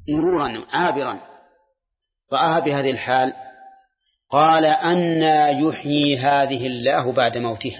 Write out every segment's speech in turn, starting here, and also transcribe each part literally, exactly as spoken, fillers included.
مرورا عابرا رآها بهذه الحال قال أنى يحيي هذه الله بعد موتها.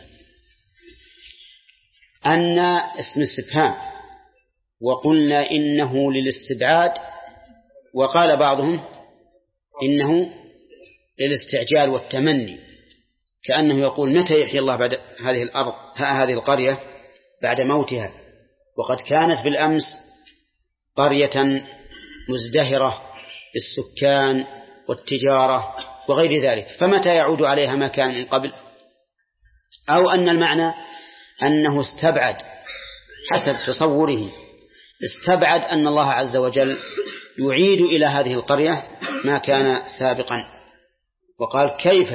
أنى اسم استفهام، وقلنا إنه للاستبعاد، وقال بعضهم إنه للاستعجال والتمني، كأنه يقول متى يحيي الله بعد هذه الأرض هذه القرية بعد موتها، وقد كانت بالأمس قرية مزدهرة بالسكان والتجارة وغير ذلك، فمتى يعود عليها ما كان من قبل؟ أو أن المعنى أنه استبعد حسب تصوره، استبعد أن الله عز وجل يعيد إلى هذه القرية ما كان سابقا، وقال كيف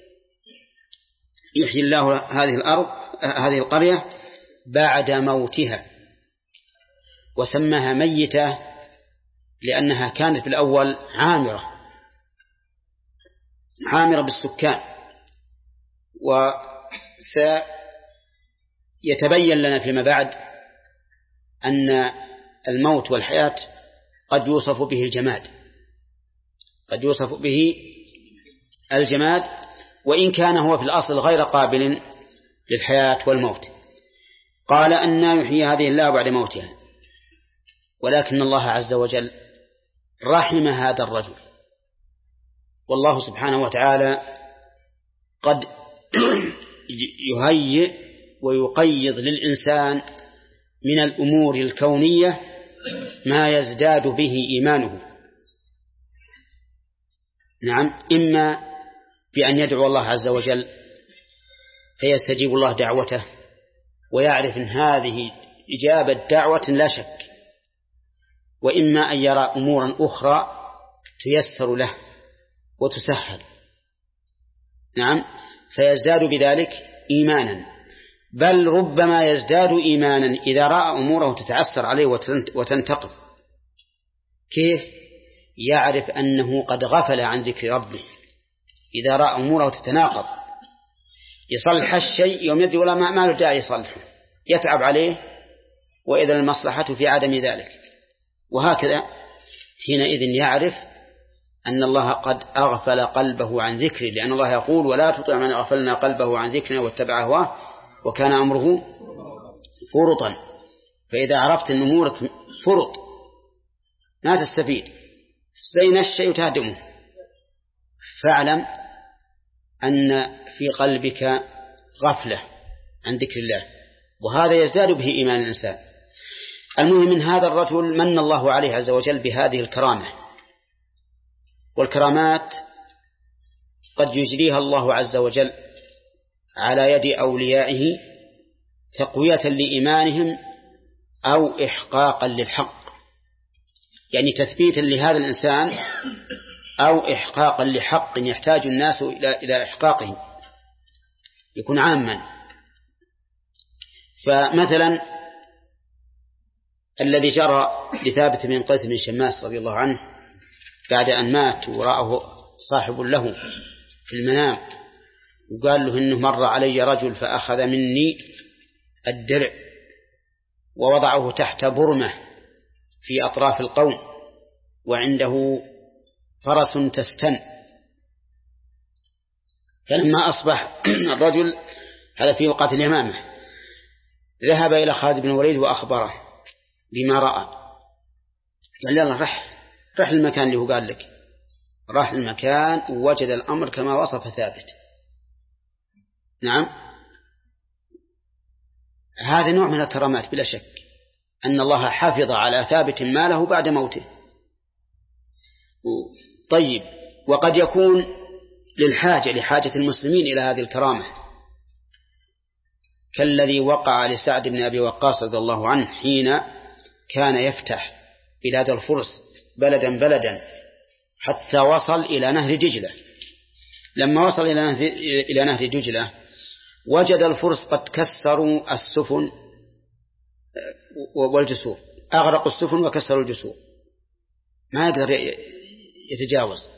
يحيي الله هذه الأرض هذه القرية بعد موتها، وسماها ميتة لأنها كانت بالأول عامرة عامرة بالسكان. وسيتبين لنا فيما بعد أن الموت والحياة قد يوصف به الجماد قد يوصف به الجماد وإن كان هو في الأصل غير قابل للحياة والموت. قال أنى يحيي هذه الله بعد موتها، ولكن الله عز وجل رحم هذا الرجل، والله سبحانه وتعالى قد يهيئ ويقيض للإنسان من الأمور الكونية ما يزداد به إيمانه. نعم، إما بأن يدعو الله عز وجل فيستجيب الله دعوته ويعرف أن هذه إجابة دعوة لا شك، وإما أن يرى أمورا أخرى تيسر له وتسهل، نعم، فيزداد بذلك إيمانا، بل ربما يزداد إيمانا إذا رأى أموره تتعسر عليه وتنتقض. كيف؟ يعرف أنه قد غفل عن ذكر ربه. إذا رأى أموره تتناقض يصلح الشيء يوم يدري ولا ما له داعي يصلحه، يتعب عليه، وإذا المصلحة في عدم ذلك. وهكذا حينئذ يعرف أن الله قد أغفل قلبه عن ذكره، لأن الله يقول ولا تطع من أغفلنا قلبه عن ذكرنا واتبع هواه وكان أمره فرطا. فإذا عرفت أن أمورك فرط ما تستفيد، زين الشيء تهدمه، فاعلم أن في قلبك غفلة عن ذكر الله، وهذا يزداد به إيمان الإنسان. المهم من هذا الرجل من الله عليه عز وجل بهذه الكرامة، والكرامات قد يجريها الله عز وجل على يد أوليائه تقوية لإيمانهم أو إحقاقا للحق، يعني تثبيتا لهذا الإنسان أو إحقاقا لحق يحتاج الناس إلى إلى إحقاقه، يكون عاما. فمثلا الذي جرى لثابت بن قيس بن شماس رضي الله عنه بعد أن مات ورآه صاحب له في المنام وقال له إنه مر علي رجل فأخذ مني الدرع ووضعه تحت برمة في أطراف القوم وعنده فرس تستن. فلما أصبح الرجل هذا في وقت اليمامة ذهب إلى خالد بن الوليد وأخبره بما رأى، قال يلا رح رح المكان اللي هو قال لك. راح المكان ووجد الأمر كما وصف ثابت. نعم، هذا نوع من الكرامات بلا شك، أن الله حافظ على ثابت ماله بعد موته. طيب، وقد يكون للحاجة لحاجة المسلمين إلى هذه الكرامة، كالذي وقع لسعد بن أبي وقاص رضي الله عنه حين كان يفتح بلاد الفرس بلدا بلدا حتى وصل إلى نهر دجلة. لما وصل إلى نهر, إلى نهر دجلة وجد الفرس قد كسروا السفن والجسور، أغرقوا السفن وكسروا الجسور، ما يقدر يتجاوز.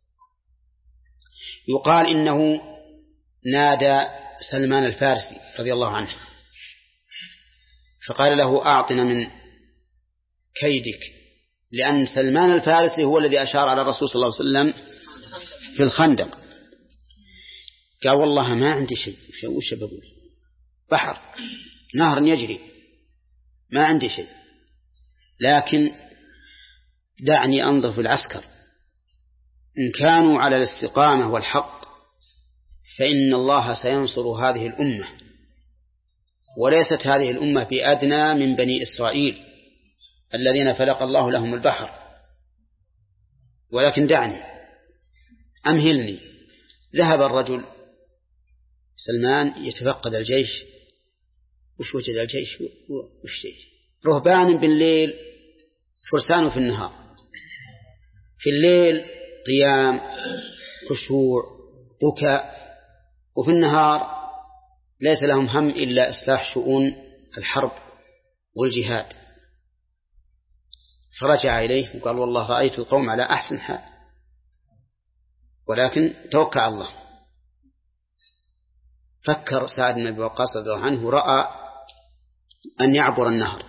يقال إنه نادى سلمان الفارسي رضي الله عنه فقال له أعطنا من كيدك لأن سلمان الفارسي هو الذي أشار على الرسول صلى الله عليه وسلم في الخندق، قال والله ما عندي شيء. وش بقول؟ بحر نهر يجري، ما عندي شيء، لكن دعني أنظر في العسكر، إن كانوا على الاستقامة والحق فإن الله سينصر هذه الأمة، وليست هذه الأمة بأدنى من بني إسرائيل الذين فلق الله لهم البحر، ولكن دعني أمهلني. ذهب الرجل سلمان يتفقد الجيش. وش وجد الجيش؟ وش شيء؟ رهبان بالليل، فرسان في النهار. في الليل قيام، خشوع، بكاء، وفي النهار ليس لهم هم إلا إصلاح شؤون الحرب والجهاد. فرجع إليه وقال والله رأيت القوم على أحسن حال، ولكن توكل على الله. فكر سعد بن أبي وقاص رضي الله عنه، رأى أن يعبر النهر،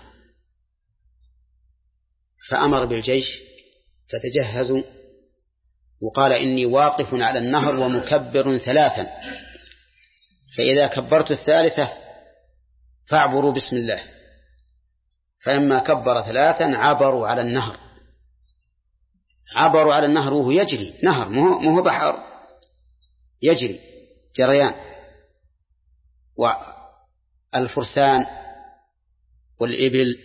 فأمر بالجيش فتجهزوا، وقال إني واقف على النهر ومكبر ثلاثا، فإذا كبرت الثالثة فاعبروا بسم الله. فلما كبر ثلاثا عبروا على النهر. عبروا على النهر وهو يجري، نهر مو بحر، يجري جريان، والفرسان والإبل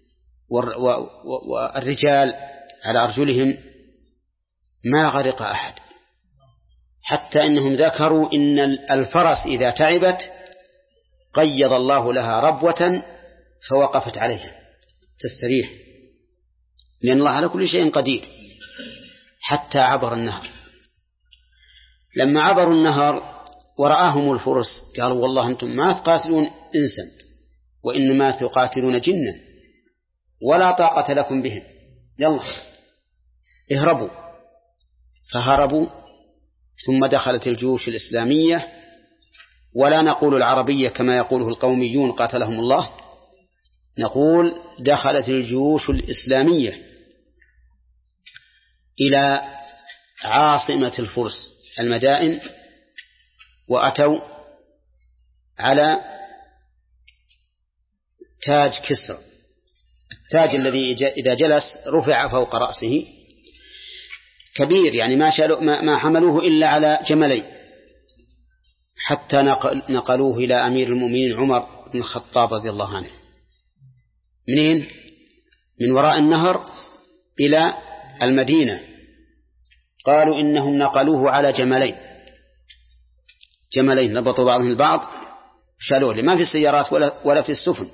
والرجال على أرجلهم ما غرق أحد، حتى إنهم ذكروا إن الفرس إذا تعبت قيض الله لها ربوة فوقفت عليها تستريح، لأن الله على كل شيء قدير. حتى عبر النهر. لما عبروا النهر ورآهم الفرس قالوا والله أنتم ما تقاتلون إنسا وإنما تقاتلون جنا ولا طاقة لكم بهم، يلا اهربوا. فهربوا. ثم دخلت الجيوش الإسلامية، ولا نقول العربية كما يقوله القوميون قاتلهم الله، نقول دخلت الجيوش الإسلامية إلى عاصمة الفرس المدائن، وأتوا على تاج كسرى، التاج الذي إذا جلس رفع فوق رأسه، كبير، يعني ما شالوا ما حملوه إلا على جملين، حتى نقلوه إلى أمير المؤمنين عمر بن الخطاب رضي الله عنه. منين؟ من وراء النهر إلى المدينة. قالوا إنهم نقلوه على جملين، جملين ربطوا بعضهم البعض شالوه، ما في السيارات ولا ولا في السفن،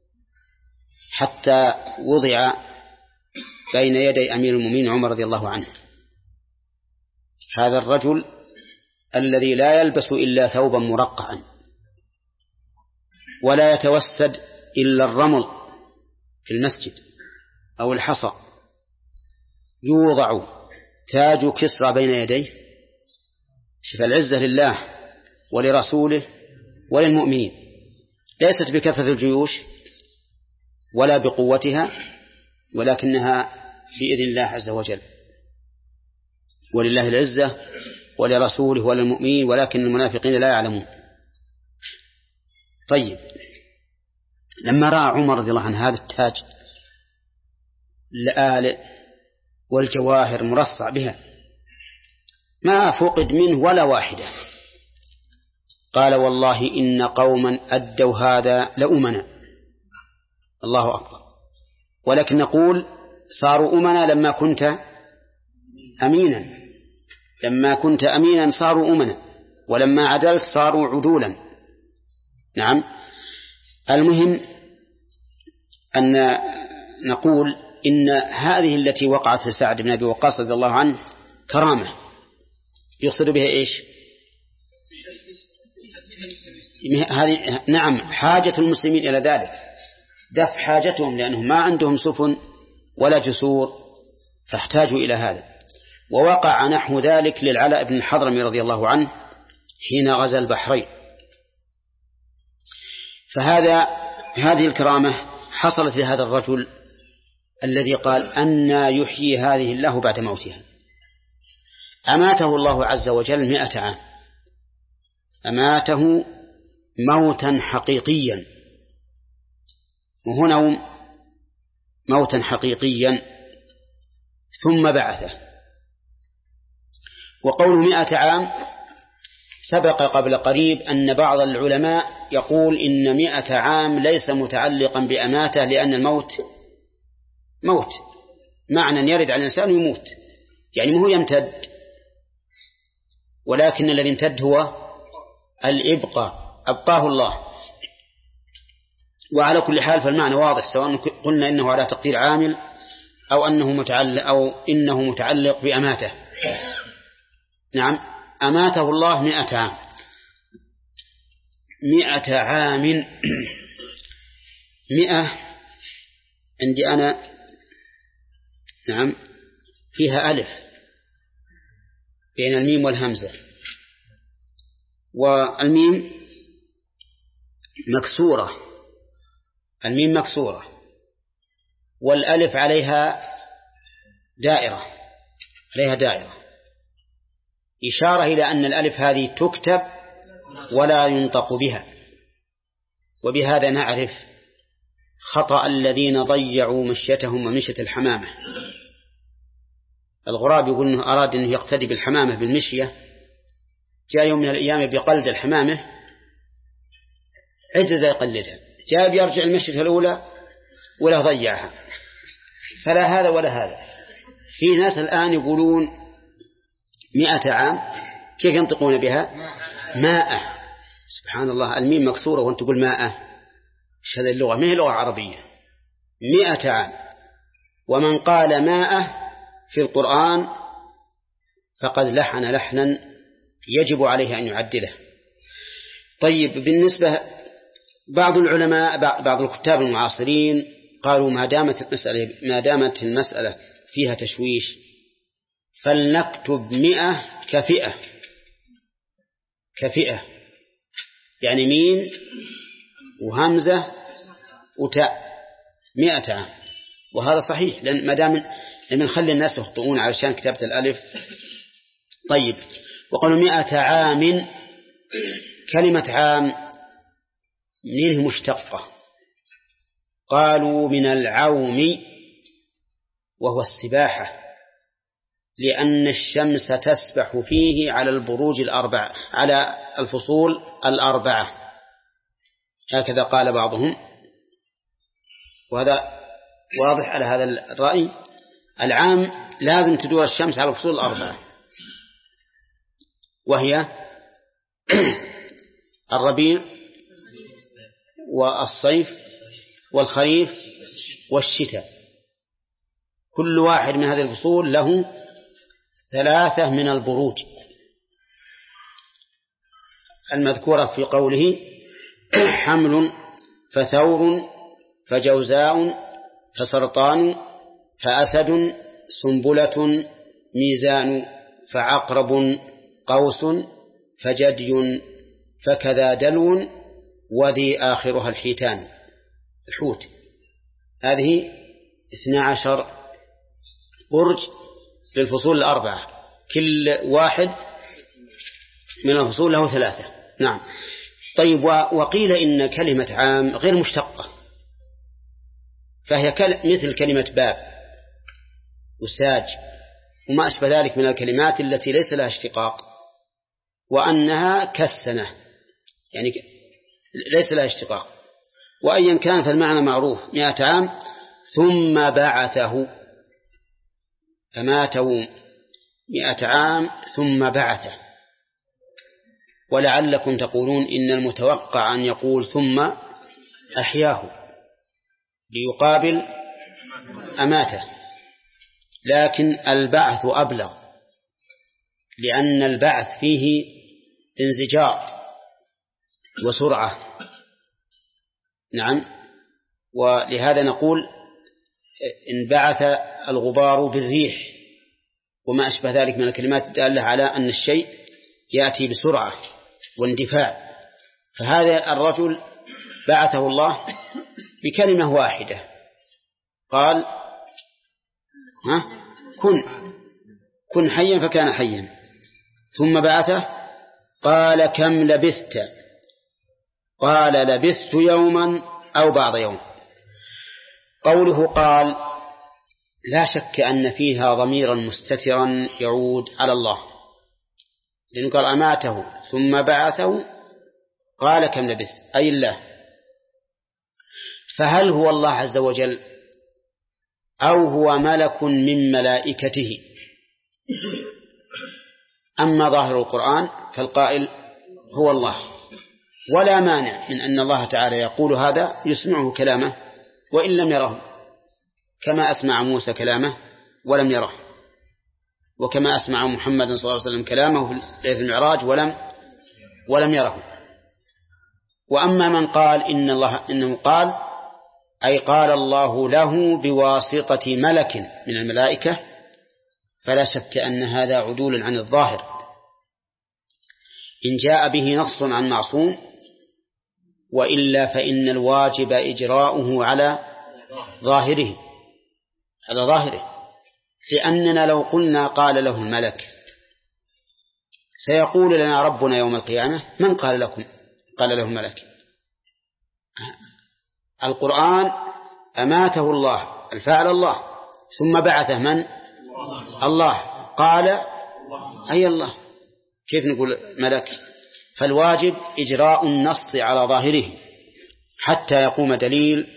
حتى وضع بين يدي أمير المؤمنين عمر رضي الله عنه. هذا الرجل الذي لا يلبس إلا ثوبا مرقعا ولا يتوسد إلا الرمل في المسجد أو الحصى، يوضع تاج كسرى بين يديه. شوف العزة لله ولرسوله وللمؤمنين، ليست بكثرة الجيوش ولا بقوتها، ولكنها بإذن الله عز وجل. ولله العزة ولرسوله وللمؤمنين ولكن المنافقين لا يعلمون. طيب، لما رأى عمر رضي الله عنه هذا التاج الآلئ والجواهر مرصع بها ما فقد منه ولا واحدة، قال والله إن قوما أدوا هذا لأمنا. الله أكبر. ولكن نقول صاروا أمنا لما كنت أمينا، لما كنت أمينا صاروا أمنا، ولما عدلت صاروا عدولا. نعم. المهم أن نقول إن هذه التي وقعت لسعد بن أبي وقاص رضي الله عنه كرامة يقصد بها إيش؟ هذه نعم حاجة المسلمين إلى ذلك، دفع حاجتهم، لأنهم ما عندهم سفن ولا جسور فاحتاجوا إلى هذا. ووقع نحو ذلك للعلاء بن الحضرمي رضي الله عنه حين غزا البحرين. فهذا هذه الكرامة حصلت لهذا الرجل الذي قال أن يحيي هذه الله بعد موتها. أماته الله عز وجل مئة عام، أماته موتا حقيقيا، وهو نوم، موتا حقيقيا، ثم بعثه. وقول مئة عام سبق قبل قريب أن بعض العلماء يقول إن مئة عام ليس متعلقا بأماته، لأن الموت موت معنى يرد على الإنسان ويموت، يعني ما هو يمتد، ولكن الذي امتد هو الإبقاء، أبقاه الله. وعلى كل حال فالمعنى واضح، سواء قلنا إنه على تقدير عامل أو أنه متعلق أو إنه متعلق بأماته. نعم، أماته الله مئة عام. مئة عام، مئة عندي أنا نعم فيها ألف بين الميم والهمزة، والميم مكسورة، الميم مكسورة، والألف عليها دائرة، عليها دائرة، إشارة إلى أن الألف هذه تكتب ولا ينطق بها. وبهذا نعرف خطأ الذين ضيعوا مشيتهم ومشية الحمامة. الغراب يقول أنه أراد أن يقتدي بالحمامة بالمشية، جاء يوم من الأيام بقلد الحمامة، عجز يقلدها، جاء بيرجع المشية الأولى ولا ضيعها. فلا هذا ولا هذا. في ناس الآن يقولون مئة عام، كيف ينطقون بها؟ ماء. سبحان الله، الميم مكسورة وانت تقول ماء، ايش هذه اللغة؟ ما هي لغة عربية. مئة عام. ومن قال ماء في القرآن فقد لحن لحنا يجب عليه أن يعدله. طيب، بالنسبة بعض العلماء بعض الكتاب المعاصرين قالوا ما دامت المسألة ما دامت المسألة فيها تشويش فلنكتب مئة كفئة، كفئة يعني ميم وهمزة وتاء، مئة عام. وهذا صحيح، لأن ما دام لما نخلي الناس يخطئون علشان كتابة الألف. طيب، وقالوا مئة عام، كلمة عام منه مشتقة، قالوا من العوم وهو السباحة، لأن الشمس تسبح فيه على البروج الأربعة، على الفصول الأربعة، هكذا قال بعضهم، وهذا واضح على هذا الرأي. العام لازم تدور الشمس على الفصول الأربعة، وهي الربيع والصيف والخريف والشتاء. كل واحد من هذه الفصول له ثلاثة من البروج المذكورة في قوله حمل فثور فجوزاء فسرطان فأسد سنبلة ميزان فعقرب قوس فجدي فكذا دلو وذي آخرها الحيتان، الحوت. هذه اثنا عشر برج للفصول الأربعة، كل واحد من الفصول له ثلاثة. نعم. طيب، وقيل إن كلمة عام غير مشتقة، فهي مثل كلمة باب وساج وما أشبه ذلك من الكلمات التي ليس لها اشتقاق، وأنها كالسنة يعني ليس لها اشتقاق. وأيا كان فالمعنى معروف، مئة عام. ثم بعثه، أماته مئة عام ثم بعثه. ولعلكم تقولون إن المتوقع أن يقول ثم أحياه ليقابل أماته، لكن البعث أبلغ، لأن البعث فيه انزجار وسرعة. نعم. ولهذا نقول إن بعث الغبار بالريح وما أشبه ذلك من الكلمات الدالة على أن الشيء يأتي بسرعة واندفاع. فهذا الرجل بعثه الله بكلمة واحدة، قال ها كن كن حيا فكان حيا ثم بعثه قال كم لبثت قال لبثت يوما أو بعض يوم. قوله قال لا شك أن فيها ضميرا مستترا يعود على الله، لأنه قال أماته ثم بعثه قال كم لبثت أي الله. فهل هو الله عز وجل أو هو ملك من ملائكته؟ أما ظاهر القرآن فالقائل هو الله، ولا مانع من أن الله تعالى يقول هذا يسمعه كلامه وإن لم يره، كما أسمع موسى كلامه ولم يره، وكما أسمع محمد صلى الله عليه وسلم كلامه في المعراج ولم ولم يره. وأما من قال إن الله إنه قال أي قال الله له بواسطة ملك من الملائكة، فلا شك أن هذا عدول عن الظاهر. إن جاء به نص عن معصوم، وإلا فإن الواجب إجراؤه على ظاهره على ظاهره لأننا لو قلنا قال له الملك سيقول لنا ربنا يوم القيامة من قال لكم قال له الملك؟ القرآن أماته الله الفاعل الله ثم بعثه من؟ الله قال أي الله، كيف نقول ملك؟ فالواجب إجراء النص على ظاهره حتى يقوم دليل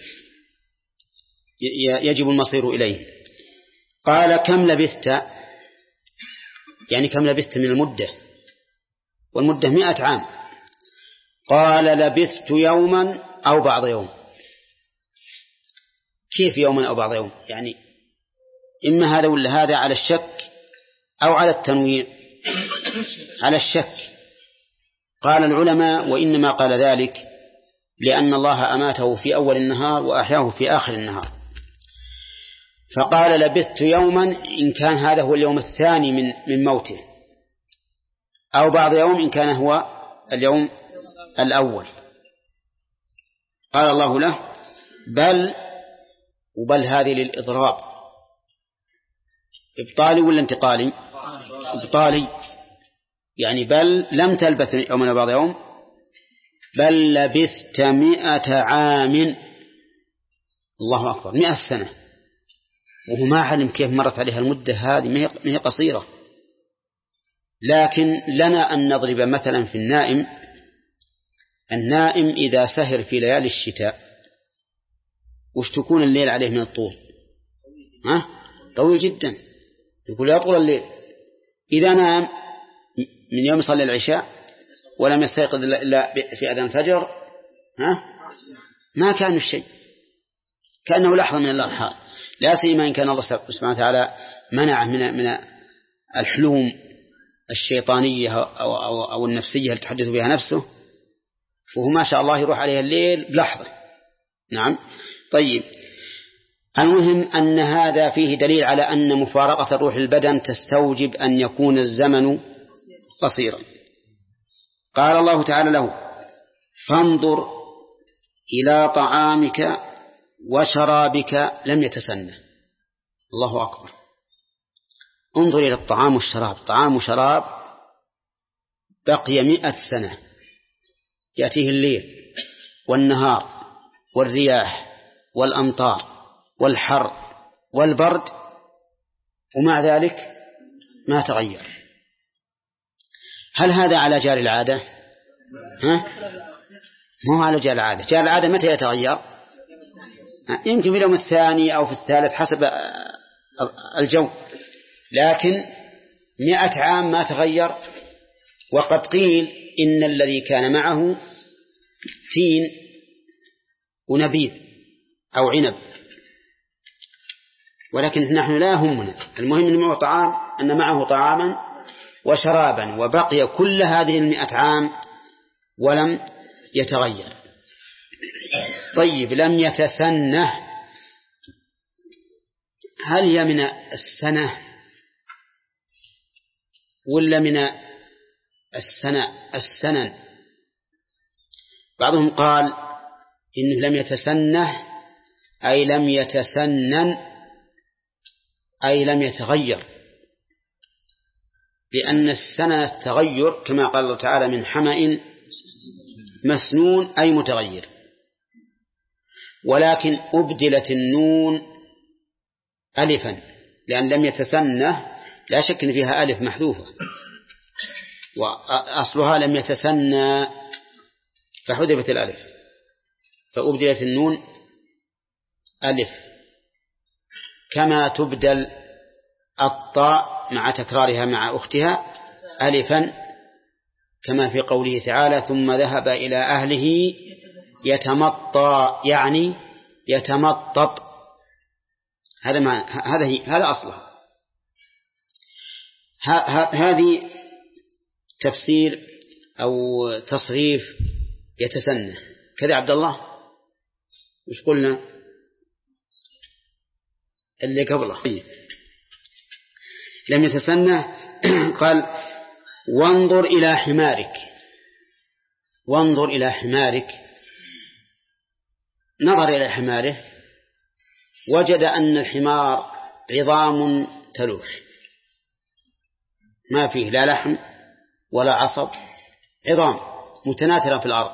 يجب المصير إليه. قال كم لبثت يعني كم لبثت من المدة، والمدة مئة عام. قال لبثت يوما أو بعض يوم. كيف يوما أو بعض يوم؟ يعني إما هذا ولا هذا على الشك أو على التنويع. على الشك. قال العلماء وإنما قال ذلك لأن الله أماته في أول النهار وأحياه في آخر النهار، فقال لبثت يوما إن كان هذا هو اليوم الثاني من من موته، أو بعض يوم إن كان هو اليوم الأول. قال الله له بل، وبل هذه للإضراب، إبطالي ولا انتقالي؟ إبطالي، يعني بل لم تلبث يوما بعض يوم، بل لبثت مئة عام. الله أكبر، مئة سنة، وهو ما علم كيف مرت عليها المدة هذه، ما هي قصيرة. لكن لنا أن نضرب مثلا في النائم. النائم إذا سهر في ليالي الشتاء وش تكون الليل عليه من الطول؟ ها؟ طويل جدا، يقول يطول الليل. إذا نام من يوم صلى العشاء ولم يستيقظ إلا في أذان الفجر، ها؟ ما كان الشيء، كأنه لحظة من الأرحال. لا سيما إن كان الله سبحانه وتعالى منعه من من الحلوم الشيطانية أو, أو, أو النفسية اللي تحدث بها نفسه، فهو ما شاء الله يروح عليه الليل بلحظة. نعم. طيب، المهم أن هذا فيه دليل على أن مفارقة الروح البدن تستوجب أن يكون الزمن قصيرا. قال الله تعالى له فانظر إلى طعامك وشرابك لم يتسنه. الله أكبر، انظر إلى الطعام والشراب. طعام وشراب بقي مئة سنة، يأتيه الليل والنهار والرياح والأمطار والحر والبرد، ومع ذلك ما تغير. هل هذا على جار العادة؟ ها؟ ما هو على جار العادة. جار العادة متى يتغير؟ يمكن في اليوم الثاني أو في الثالث حسب الجو، لكن مئة عام ما تغير. وقد قيل إن الذي كان معه تين ونبيذ أو عنب، ولكن نحن لا همنا، المهم أن معه طعام، أن معه طعاما وشرابا، وبقي كل هذه المئة عام ولم يتغير. طيب، لم يتسنه، هل هي من السنة ولا من السنة السنن؟ بعضهم قال إنه لم يتسنه أي لم يتسنن، أي لم يتغير، لأن السنة التغير كما قال الله تعالى من حمأ مسنون أي متغير. ولكن أبدلت النون ألفا، لأن لم يتسنه لا شك أن فيها ألف محذوفة، وأصلها لم يتسنى فحذفت الألف، فأبدلت النون ألف، كما تبدل الطاء مع تكرارها مع أختها ألفا، كما في قوله تعالى ثم ذهب إلى أهله يتمطى، يعني يتمطط، هذا ما هذا هذا أصلها. هذه تفسير أو تصريف يتسنى كذا. عبد الله مش قلنا اللي قبله لم يتسنى؟ قال وانظر إلى حمارك. وانظر إلى حمارك، نظر إلى حماره وجد أن الحمار عظام تلوح، ما فيه لا لحم ولا عصب، عظام متناثرة في الأرض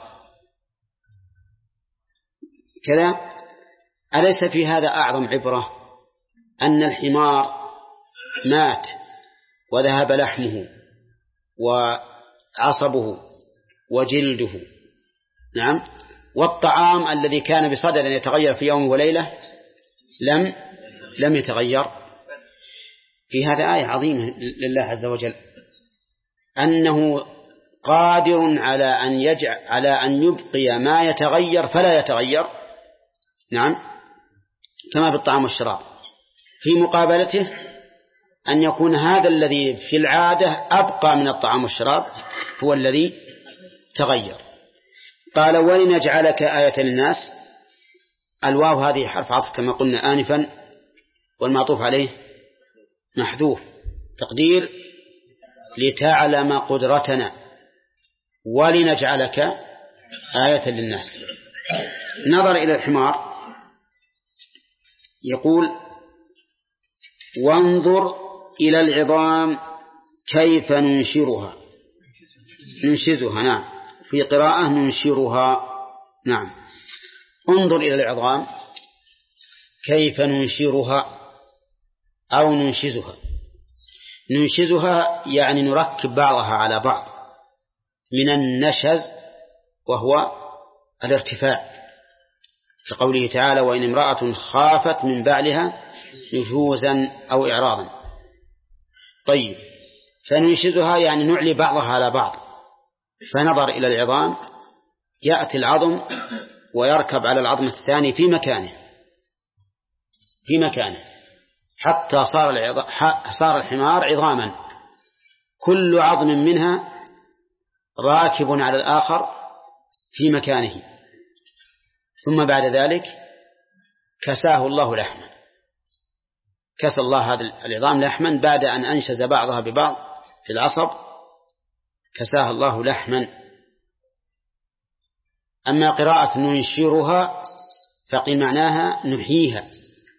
كذا. أليس في هذا أعظم عبرة أن الحمار مات وذهب لحمه وعصبه وجلده، نعم، والطعام الذي كان بصدد أن يتغير في يوم وليلة لم لم يتغير. في هذا آية عظيمة لله عز وجل، أنه قادر على أن يجعل على أن يبقي ما يتغير فلا يتغير، نعم، كما في الطعام والشراب، في مقابلته أن يكون هذا الذي في العادة أبقى من الطعام والشراب هو الذي تغير. قال ولنجعلك آية للناس. الواو هذه حرف عطف كما قلنا آنفا، والمعطوف عليه محذوف، تقدير لتعلم قدرتنا ولنجعلك آية للناس. نظر إلى الحمار يقول وانظر إلى العظام كيف ننشرها، ننشزها، نعم، في قراءة ننشرها، نعم. انظر إلى العظام كيف ننشرها أو ننشزها. ننشزها يعني نركب بعضها على بعض، من النشز وهو الارتفاع، في قوله تعالى وإن امرأة خافت من بعلها نشوزا أو إعراضا. طيب، فننشزها يعني نعلي بعضها على بعض. فنظر إلى العظام، يأتي العظم ويركب على العظم الثاني في مكانه في مكانه حتى صار العظام صار الحمار عظاما، كل عظم منها راكب على الآخر في مكانه. ثم بعد ذلك كساه الله لحما، كسى الله هذا العظام لحما بعد أن أنشز بعضها ببعض في العصب، كساه الله لحما. أما قراءة ننشرها فقيل معناها نحييها،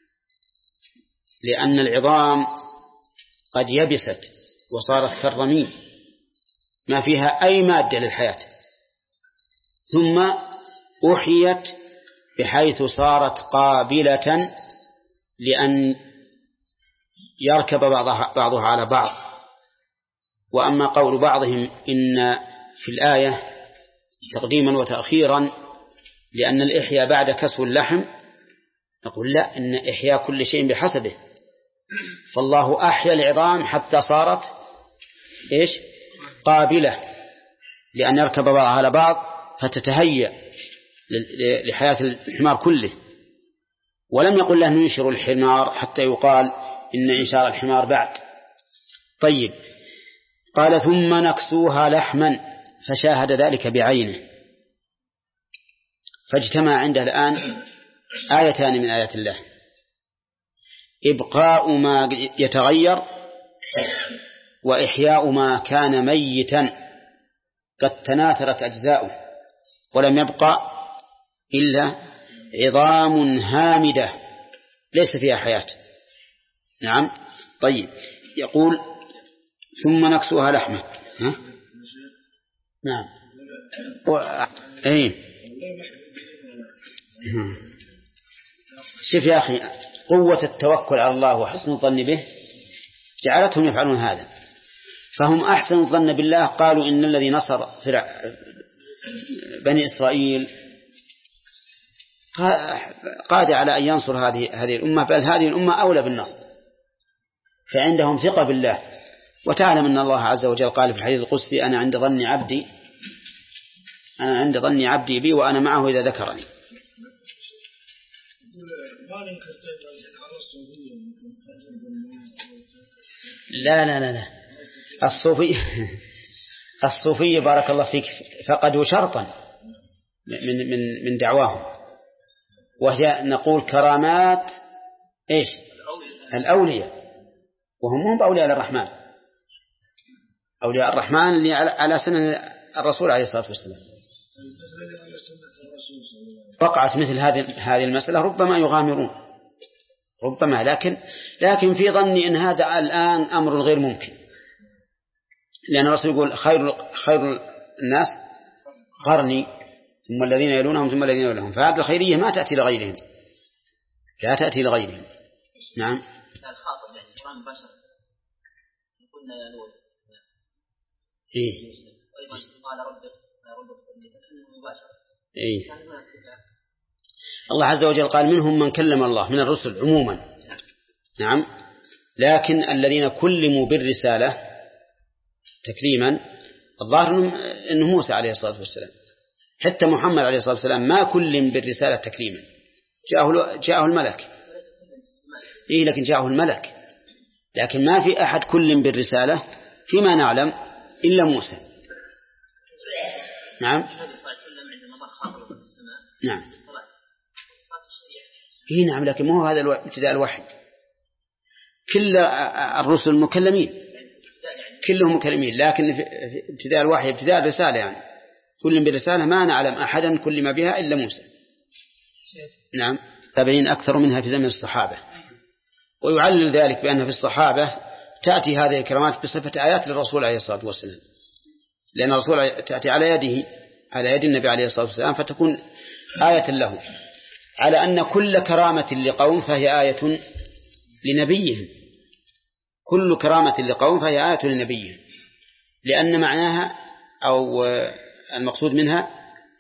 لأن العظام قد يبست وصارت كالرميم ما فيها أي مادة للحياة، ثم أحيت بحيث صارت قابلة لأن يركب بعضها, بعضها على بعض. وأما قول بعضهم إن في الآية تقديما وتأخيرا لأن الإحياء بعد كسو اللحم، نقول لا، إن إحياء كل شيء بحسبه، فالله أحيا العظام حتى صارت إيش قابلة لأن يركب بعضها على بعض فتتهيأ لحياة الحمار كله. ولم يقل له ننشر الحمار حتى يقال إن إنشار الحمار بعد. طيب، قال ثم نكسوها لحما، فشاهد ذلك بعينه، فاجتمع عنده الآن آيتان من آيات الله: إبقاء ما يتغير، وإحياء ما كان ميتا قد تناثرت أجزاؤه ولم يبقى إلا عظام هامدة ليس فيها حياة. نعم. طيب يقول ثم نكسوها لحمة. ها؟ نعم. و... أي شوف يا أخي قوة التوكل على الله وحسن الظن به جعلتهم يفعلون هذا، فهم أحسن الظن بالله. قالوا إن الذي نصر بني إسرائيل قادر على أن ينصر هذه هذه الأمة، بل هذه الأمة أولى بالنصر، فعندهم ثقة بالله. وتعلم أن الله عز وجل قال في الحديث القدسي أنا عند ظن عبدي أنا عند ظن عبدي بي وأنا معه إذا ذكرني. لا لا لا لا الصوفي الصوفية بارك الله فيك فقدوا شرطا من من من دعواهم، وهي نقول كرامات إيش الأولياء، وهم هم أولياء الرحمن، أولياء الرحمن اللي على سنة الرسول عليه الصلاة والسلام. وقعت مثل هذه هذه المسألة ربما يغامرون ربما، لكن لكن في ظني أن هذا الآن أمر غير ممكن، لأن الرسول يقول خير خير الناس قرني ثم الذين يلونهم ثم الذين يلونهم، فهذه الخيرية ما تأتي لغيرهم، لا تأتي لغيرهم. نعم. الخاطب يعني كلام بشر قلنا يا نور إيه أيضا قال ربك يا ربك فإنه مباشر إيه. الله عز وجل قال منهم من كلم الله من الرسل عموما. نعم. لكن الذين كلموا بالرسالة تكليما الظاهر أنه موسى عليه الصلاة والسلام، حتى محمد عليه الصلاة والسلام ما كلم بالرسالة تكليما، جاءه جاءه الملك. إيه لكن جاءه الملك، لكن ما في أحد كلم بالرسالة فيما نعلم إلا موسى. نعم. نعم. إيه نعم، لكن ما هو هذا ابتداء الوحي. كل الرسل مكلمين كلهم مكلمين، لكن في ابتداء الوحي ابتداء الرسالة يعني كل بالرسالة ما نعلم أحدا كلم بها إلا موسى. نعم. تابعين أكثر منها في زمن الصحابة. ويعلل ذلك بأن في الصحابة تأتي هذه الكرامات بصفة آيات للرسول عليه الصلاة والسلام، لأن الرسول تأتي على يده على يد النبي عليه الصلاة والسلام فتكون آية له، على أن كل كرامة لقوم فهي آية لنبيهم، كل كرامة لقوم فهي آية لنبيهم، لأن معناها أو المقصود منها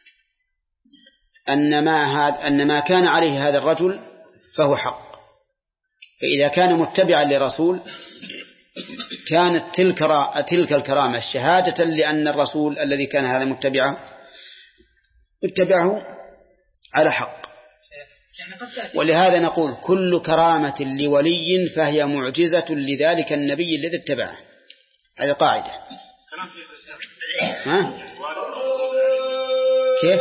أن ما, هذا أن ما كان عليه هذا الرجل فهو حق، فإذا كان متبعا لرسول كانت تلك, تلك الكرامة شهادة لأن الرسول الذي كان هذا متبعه اتبعه على حق. ولهذا نقول كل كرامة لولي فهي معجزة لذلك النبي الذي اتبعه. هذه قاعدة. ها؟ كيف؟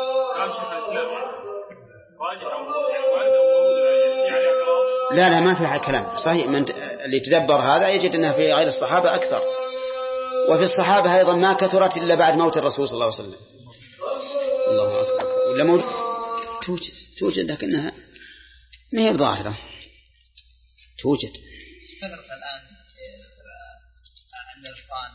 لا لا ما فيها كلام صحيح. من اللي يتدبر هذا يجد أنها في غير الصحابة أكثر، وفي الصحابة أيضا ما كثرت إلا بعد موت الرسول صلى الله عليه وسلم. الله أكبر. ولا موت توجد توجد لكنها ما هي ظاهرة توجد. كثرت الآن عند الإخوان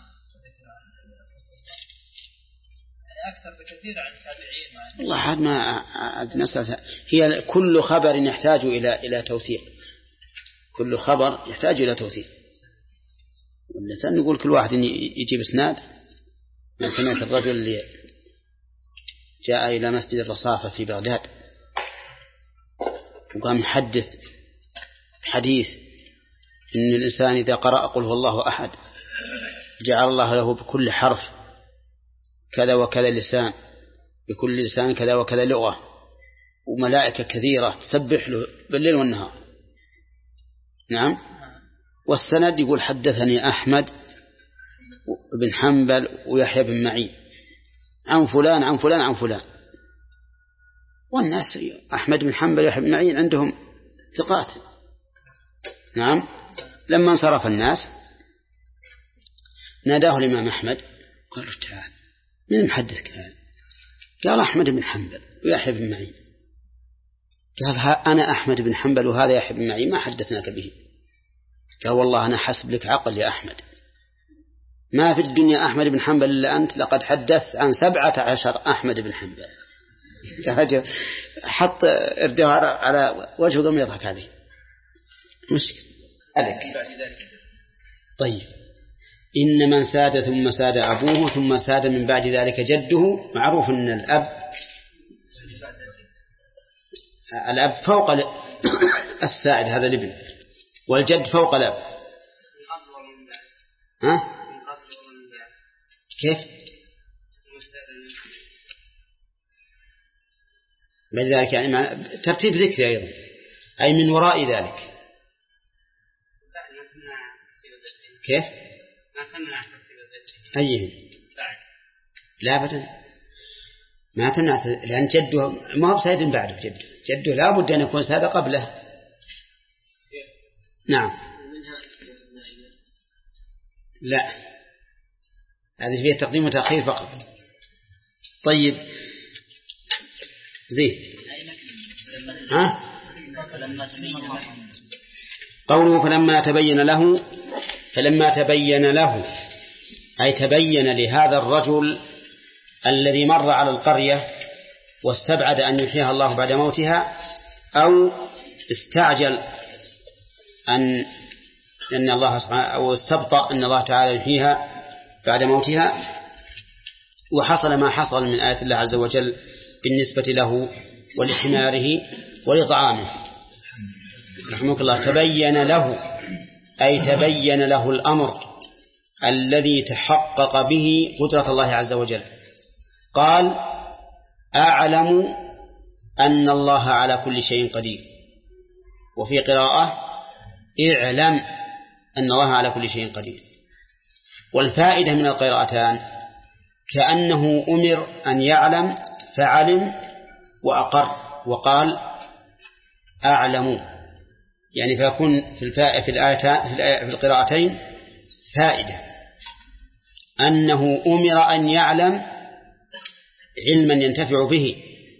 أكثر بكثير عن التابعين. والله هذا ما مسألة، هي كل خبر يحتاج إلى إلى توثيق، كل خبر يحتاج إلى توثيق. والإنسان نقول كل واحد يجيب إسناد. من سمعت الرجل اللي جاء إلى مسجد الرصافة في بغداد وقام يحدث حديث إن الإنسان إذا قرأ قل هو الله أحد جعل الله له بكل حرف كذا وكذا لسان، بكل لسان كذا وكذا لغة، وملائكة كثيرة تسبح له بالليل والنهار. نعم. والسند يقول حدثني أحمد بن حنبل ويحيى بن معين عن فلان عن فلان عن فلان، والناس أحمد بن حنبل ويحيى بن معين عندهم ثقات. نعم. لما انصرف الناس ناداه الإمام أحمد قال له تعال من محدثك هذا؟ قال أحمد بن حنبل ويحيى بن معين. قال أنا أحمد بن حنبل وهذا يحيى بن معين ما حدثناك به. قال والله أنا حسب لك عقل يا أحمد، ما في الدنيا أحمد بن حنبل إلا أنت، لقد حدثت عن سبعة عشر أحمد بن حنبل. حط إرده على وجهه قام يضحك عليه. مشكلة عليك. طيب إن من ساد ثم ساد أبوه ثم ساد من بعد ذلك جده. معروف أن الأب الأب فوق الساعد هذا الابن، والجد فوق الأب. ها؟ كيف؟ بعد ذلك يعني مع ترتيب ذكر أيضا، أي من وراء ذلك. كيف؟ أيه؟ لا أبدا ما تمنع، لأن جده ما هو سيد بعده، جده جده لا بد أن يكون سيد قبله. نعم. لا هذه فيها تقديم وتأخير فقط. طيب زين. ها؟ قوله فلما تبين له، فلما تبين له أي تبين لهذا الرجل الذي مر على القرية واستبعد أن يحييها الله بعد موتها، أو استعجل أن أن الله سبحانه أو استبطأ أن الله تعالى يحييها بعد موتها، وحصل ما حصل من آيات الله عز وجل بالنسبة له ولحماره ولطعامه. رحمك الله. تبين له أي تبين له الأمر الذي تحقق به قدرة الله عز وجل. قال أعلم أن الله على كل شيء قدير، وفي قراءة اعلم أن الله على كل شيء قدير. والفائدة من القراءتان كأنه أمر أن يعلم فعلم وأقر وقال أعلم، يعني فيكون في الفائدة في الآيتين في القراءتين فائدة أنه أمر أن يعلم علما ينتفع به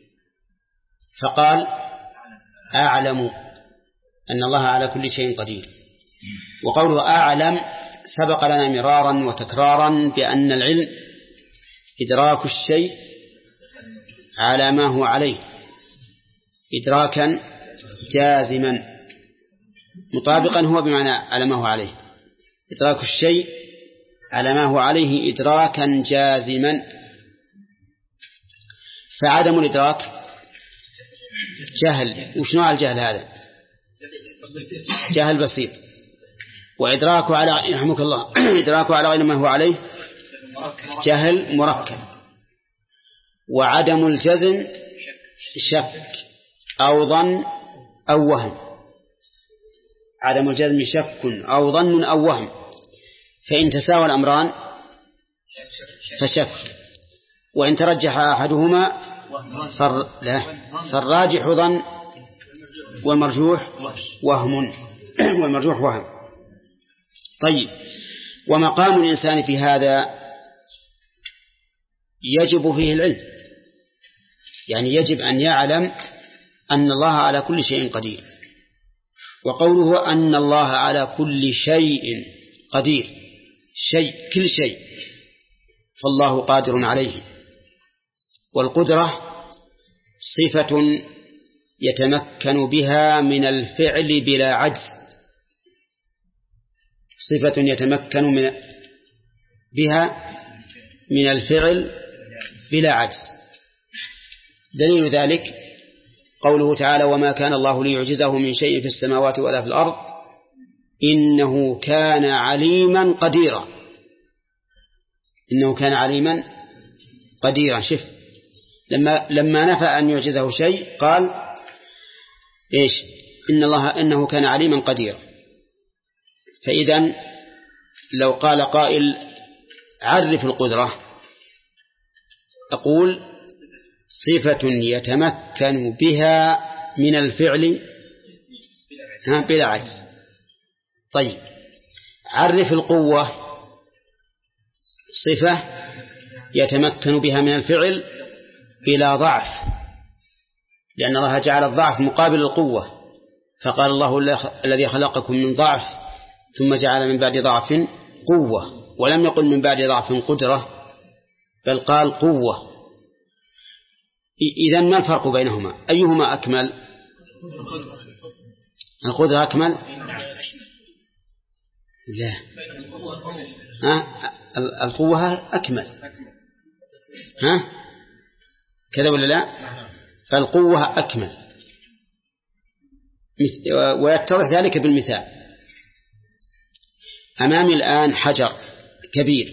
فقال أعلم أن الله على كل شيء قدير. وقوله أعلم سبق لنا مرارا وتكرارا بأن العلم إدراك الشيء على ما هو عليه إدراكا جازما مطابقا، هو بمعنى على ما هو عليه، إدراك الشيء على ما هو عليه إدراكا جازما. فعدم الإدراك جهل. وش نوع الجهل هذا؟ جهل بسيط. وإدراكه على يرحمك الله إدراكه على غير ما هو عليه جهل مركب. وعدم الجزم شك أو ظن أو وهم. عدم الجزم شك أو ظن أو وهم، فإن تساوى الأمران فشك، وإن ترجح أحدهما فر... فالراجح ظن والمرجوح وهم والمرجوح وهم. طيب ومقام الإنسان في هذا يجب فيه العلم، يعني يجب أن يعلم أن الله على كل شيء قدير. وقوله أن الله على كل شيء قدير، شيء كل شيء فالله قادر عليه. والقدرة صفة يتمكن بها من الفعل بلا عجز، صفة يتمكن من بها من الفعل بلا عجز. دليل ذلك قوله تعالى وما كان الله ليعجزه من شيء في السماوات ولا في الأرض إنه كان عليما قديرا. إنه كان عليما قديرا. شف لما لما نفى أن يعجزه شيء قال إيش؟ إن الله إنه كان عليما قديرا. فإذا لو قال قائل عرف القدرة أقول صفة يتمكن بها من الفعل بلا عجز. طيب عرف القوة صفة يتمكن بها من الفعل بلا ضعف، لأن الله جعل الضعف مقابل القوة، فقال الله الذي خلقكم من ضعف ثم جعل من بعد ضعف قوة، ولم يقل من بعد ضعف قدرة، بل قال قوة. إذن ما الفرق بينهما؟ أيهما أكمل؟ القدرة أكمل؟ لا، ها؟ القوة أكمل، ها؟ كذا ولا لا؟ فالقوة أكمل، ويتضح ذلك بالمثال. أمامي الآن حجر كبير،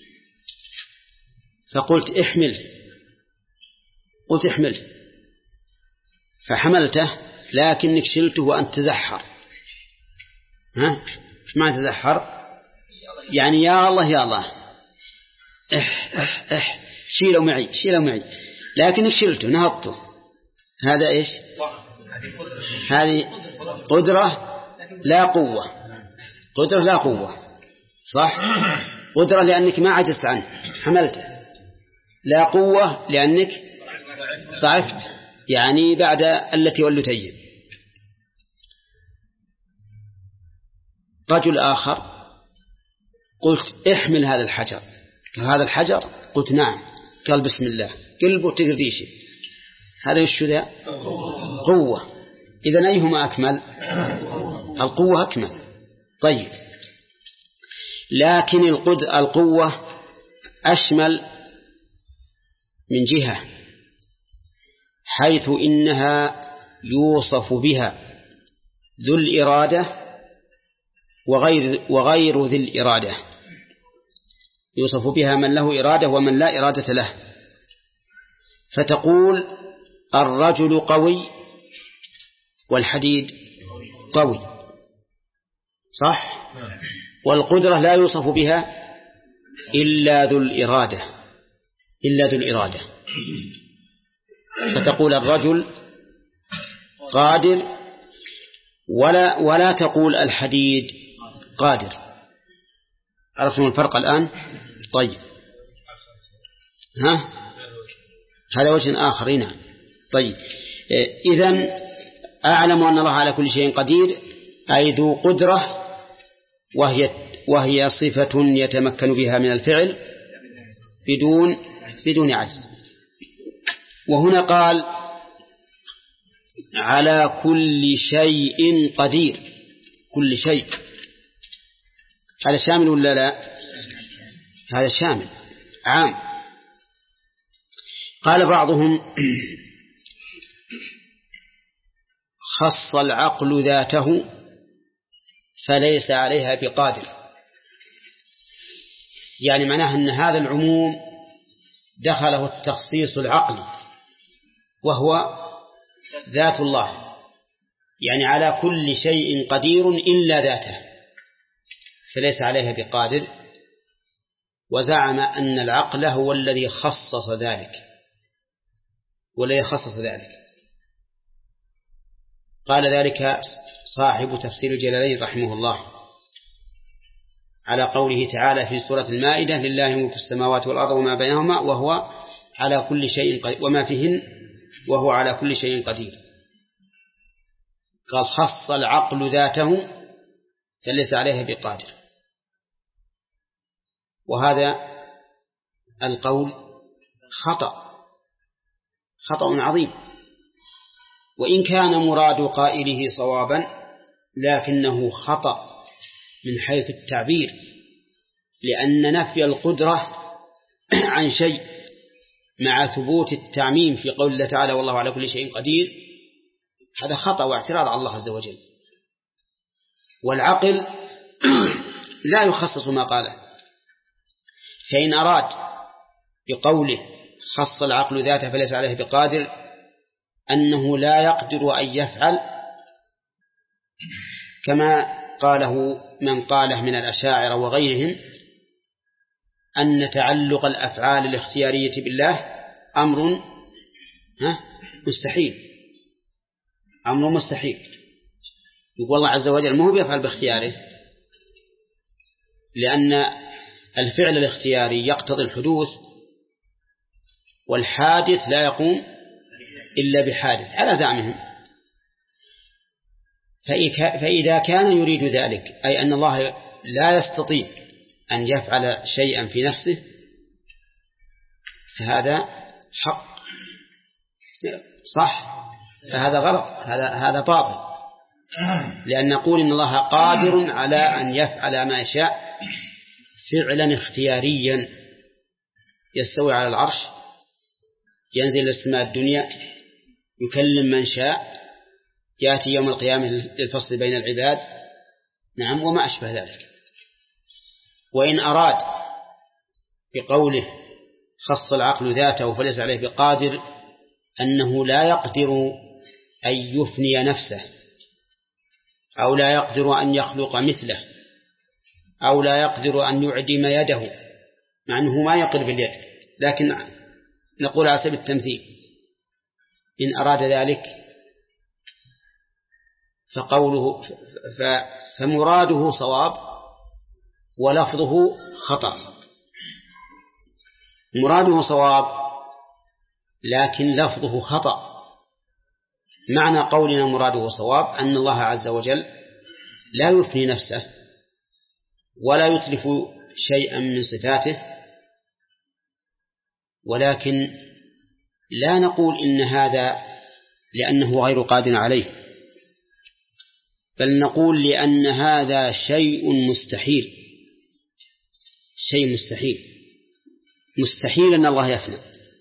فقلت احمل، قلت احمل، فحملته، لكنك شلته وأنت تزحر. ها؟ إيش معنى تزحر؟ يعني يا الله يا الله، اح اح اح شيله معي شيله معي، لكنك شلته نهضته. هذا إيش؟ هذه قدرة لا قوة، قدرة لا قوة، صح؟ قدرة لأنك ما عجزت عنه حملته، لا قوة لأنك ضعفت، يعني بعد التي والتي. رجل آخر قلت احمل هذا الحجر، هذا الحجر، قلت نعم، قال بسم الله، قلبه تقرديشه، هذا وش ذا؟ قوة. إذن أيهما أكمل؟ القوة أكمل. طيب، لكن القوة أشمل من جهة، حيث إنها يوصف بها ذو الإرادة وغير, وغير ذي الإرادة، يوصف بها من له إرادة ومن لا إرادة له. فتقول الرجل قوي والحديد قوي، صح؟ والقدرة لا يوصف بها إلا ذو الإرادة، إلا ذو الإرادة. فتقول الرجل قادر، ولا ولا تقول الحديد قادر. عرفتم الفرق الآن؟ طيب، ها؟ هذا وجه آخر. نعم. طيب، إذن أعلم أن الله على كل شيء قدير، أي ذو قدرة، وهي وهي صفة يتمكن بها من الفعل بدون بدون عجز. وهنا قال على كل شيء قدير، كل شيء، هذا شامل ولا لا؟ هذا شامل عام. قال بعضهم خص العقل ذاته فليس عليها بقادر، يعني معناه أن هذا العموم دخله التخصيص العقلي وهو ذات الله، يعني على كل شيء قدير إلا ذاته فليس عليها بقادر. وزعم أن العقل هو الذي خصص ذلك ولا يخصص ذلك. قال ذلك صاحب تفسير الجلالين رحمه الله على قوله تعالى في سورة المائدة لله ملك السماوات والأرض وما بينهما وهو على كل شيء قدير وما فيهن وهو على كل شيء قدير. قال خص العقل ذاته فليس عليها بقادر، وهذا القول خطأ خطأ عظيم، وإن كان مراد قائله صوابا لكنه خطأ من حيث التعبير، لأن نفي القدرة عن شيء مع ثبوت التعميم في قول الله تعالى والله على كل شيء قدير هذا خطأ واعتراض على الله عز وجل. والعقل لا يخصص ما قاله، فإن أراد بقوله خص العقل ذاته فليس عليه بقادر أنه لا يقدر أن يفعل كما قاله من قاله من الأشاعرة وغيرهم أن تعلق الأفعال الاختيارية بالله أمر مستحيل، أمر مستحيل. يقول الله عز وجل ما هو بيفعل باختياره، لأن الفعل الاختياري يقتضي الحدوث، والحادث لا يقوم إلا بحادث على زعمهم. فإذا كان يريد ذلك أي أن الله لا يستطيع أن يفعل شيئا في نفسه فهذا حق صح، فهذا غلط، هذا هذا باطل، لأن نقول إن الله قادر على أن يفعل ما يشاء فعلا اختياريا، يستوي على العرش، ينزل إلى السماء الدنيا، يكلم من شاء، يأتي يوم القيامة للفصل بين العباد، نعم، وما أشبه ذلك. وإن أراد بقوله خص العقل ذاته فليس عليه بقادر أنه لا يقدر أن يفني نفسه، أو لا يقدر أن يخلق مثله، أو لا يقدر أن يعدم يده، مع أنه ما يقدر باليد، لكن نقول على سبيل التمثيل إن أراد ذلك فقوله فمراده صواب ولفظه خطأ. مراده صواب لكن لفظه خطأ. معنى قولنا مراده صواب أن الله عز وجل لا يفني نفسه ولا يتلف شيئا من صفاته، ولكن لا نقول إن هذا لأنه غير قادر عليه، بل نقول لأن هذا شيء مستحيل، شيء مستحيل مستحيل أن الله يفنى،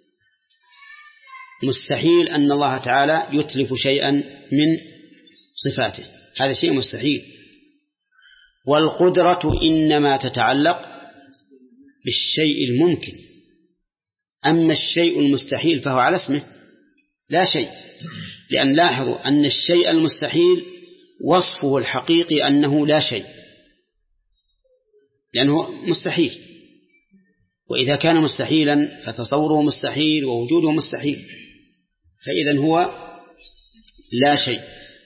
مستحيل أن الله تعالى يتلف شيئا من صفاته، هذا شيء مستحيل. والقدرة إنما تتعلق بالشيء الممكن، أما الشيء المستحيل فهو على اسمه لا شيء، لأن لاحظوا أن الشيء المستحيل وصفه الحقيقي أنه لا شيء، لأنه مستحيل، وإذا كان مستحيلا فتصوره مستحيل ووجوده مستحيل، فإذا هو لا شيء.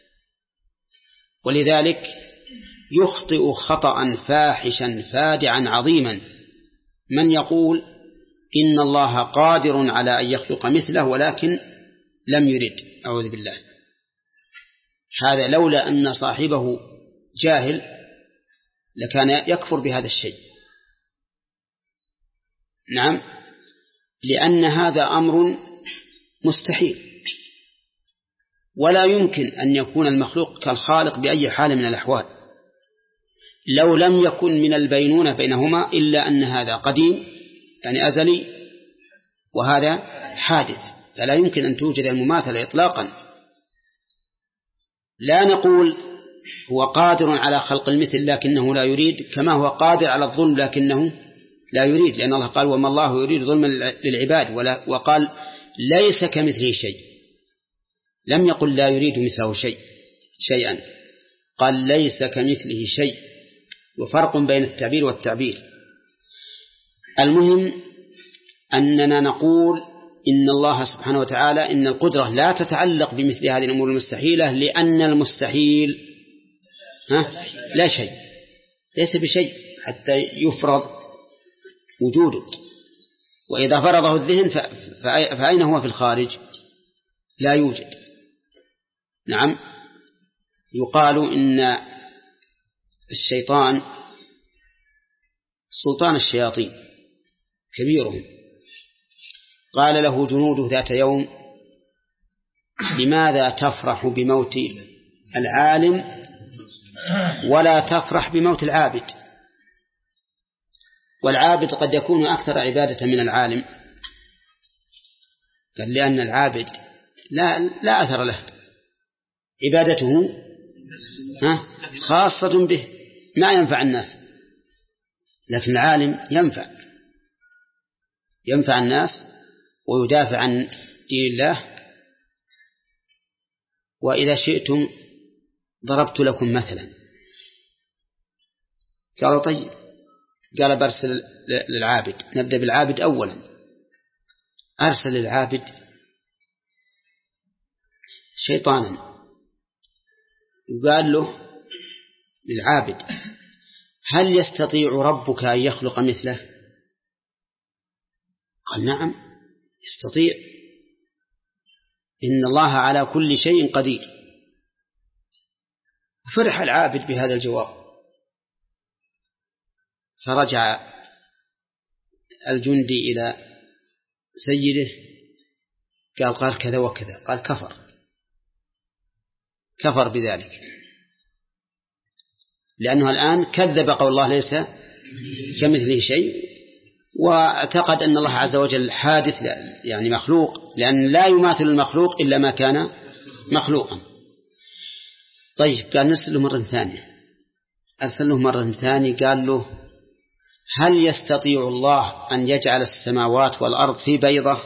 ولذلك يخطئ خطأ فاحشا فادعا عظيما من يقول إن الله قادر على أن يخلق مثله ولكن لم يرد، أعوذ بالله. هذا لولا أن صاحبه جاهل لكان يكفر بهذا الشيء، نعم، لأن هذا أمر مستحيل، ولا يمكن أن يكون المخلوق كالخالق بأي حال من الأحوال، لو لم يكن من البينونة بينهما إلا أن هذا قديم يعني أزلي وهذا حادث، فلا يمكن أن توجد المماثلة إطلاقا. لا نقول هو قادر على خلق المثل لكنه لا يريد، كما هو قادر على الظلم لكنه لا يريد، لأن الله قال وما الله يريد ظلما للعباد، وقال ليس كمثله شيء، لم يقل لا يريد مثله شيء شيئا، قال ليس كمثله شيء، وفرق بين التعبير والتعبير. المهم أننا نقول إن الله سبحانه وتعالى إن القدرة لا تتعلق بمثل هذه الأمور المستحيلة، لأن المستحيل ها لا شيء، ليس بشيء حتى يفرض وجوده، وإذا فرضه الذهن فأين هو في الخارج؟ لا يوجد. نعم، يقال إن الشيطان سلطان الشياطين كبيرهم، قال له جنوده ذات يوم لماذا تفرح بموت العالم ولا تفرح بموت العابد؟ والعابد قد يكون أكثر عبادة من العالم. قال لأن العابد لا, لا أثر له، عبادته خاصة به ما ينفع الناس، لكن العالم ينفع ينفع الناس ويدافع عن دين الله. وإذا شئتم ضربت لكم مثلا. قالوا طيب، قال برسل للعابد، نبدأ بالعابد أولا. أرسل للعابد شيطانا وقال له للعابد هل يستطيع ربك أن يخلق مثله؟ قال نعم يستطيع، إن الله على كل شيء قدير. فرح العابد بهذا الجواب، فرجع الجندي إلى سيده قال قال كذا وكذا، قال كفر كفر بذلك، لأنه الآن كذب قول الله ليس كمثله شيء، واعتقد أن الله عز وجل حادث يعني مخلوق، لأن لا يماثل المخلوق إلا ما كان مخلوقا. طيب قال نرسله مرة ثانية، أرسله مرة ثانية قال له هل يستطيع الله أن يجعل السماوات والأرض في بيضة؟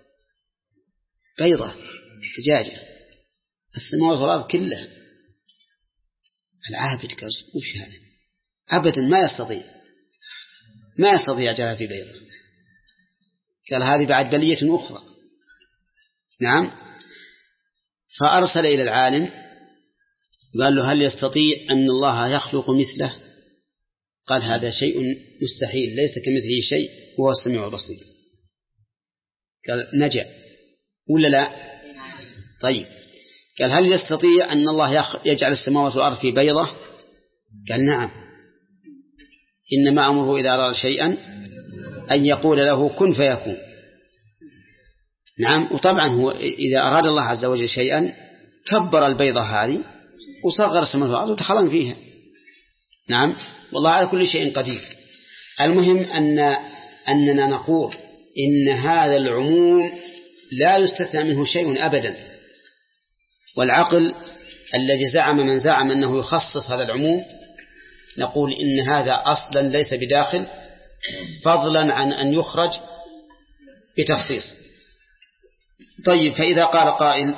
بيضة دجاجة، السماوات والأرض كلها. العابد قال وش هذا؟ أبدا ما يستطيع ما يستطيع يجعلها في بيضة. قال هذه بعد بلية أخرى. نعم. فأرسل إلى العالم قال له هل يستطيع أن الله يخلق مثله؟ قال هذا شيء مستحيل، ليس كمثله شيء وهو السميع البصير. قال نجا ولا لا؟ طيب قال هل يستطيع أن الله يجعل السماوات والأرض في بيضة؟ قال نعم، إنما أمره إذا أراد شيئا أن يقول له كن فيكون. نعم. وطبعا هو إذا أراد الله عز وجل شيئا كبر البيضة هذه وصغر السماوات والأرض ودخلن فيها. نعم. والله على كل شيء قدير. المهم أن أننا نقول إن هذا العموم لا يستثنى منه شيء أبدا، والعقل الذي زعم من زعم أنه يخصص هذا العموم نقول إن هذا أصلا ليس بداخل، فضلا عن أن يخرج بتخصيص. طيب فإذا قال قائل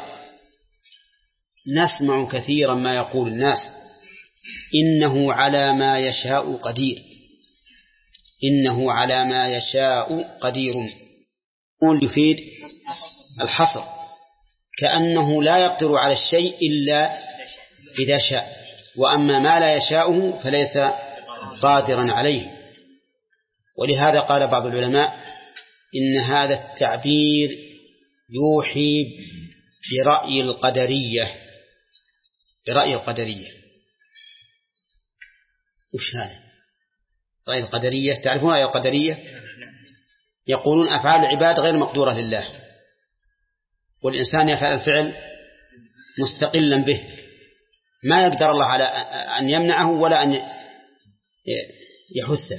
نسمع كثيرا ما يقول الناس إنه على ما يشاء قدير، إنه على ما يشاء قدير، قول يفيد الحصر، كأنه لا يقدر على الشيء إلا إذا شاء، وأما ما لا يشاءه فليس قادرا عليه. ولهذا قال بعض العلماء إن هذا التعبير يوحي برأي القدرية، برأي القدرية. وش هذا رأي القدرية؟ تعرفون رأي القدرية؟ يقولون أفعال العباد غير مقدورة لله، والإنسان يفعل الفعل مستقلا به، ما يقدر الله على أن يمنعه ولا أن يحثه.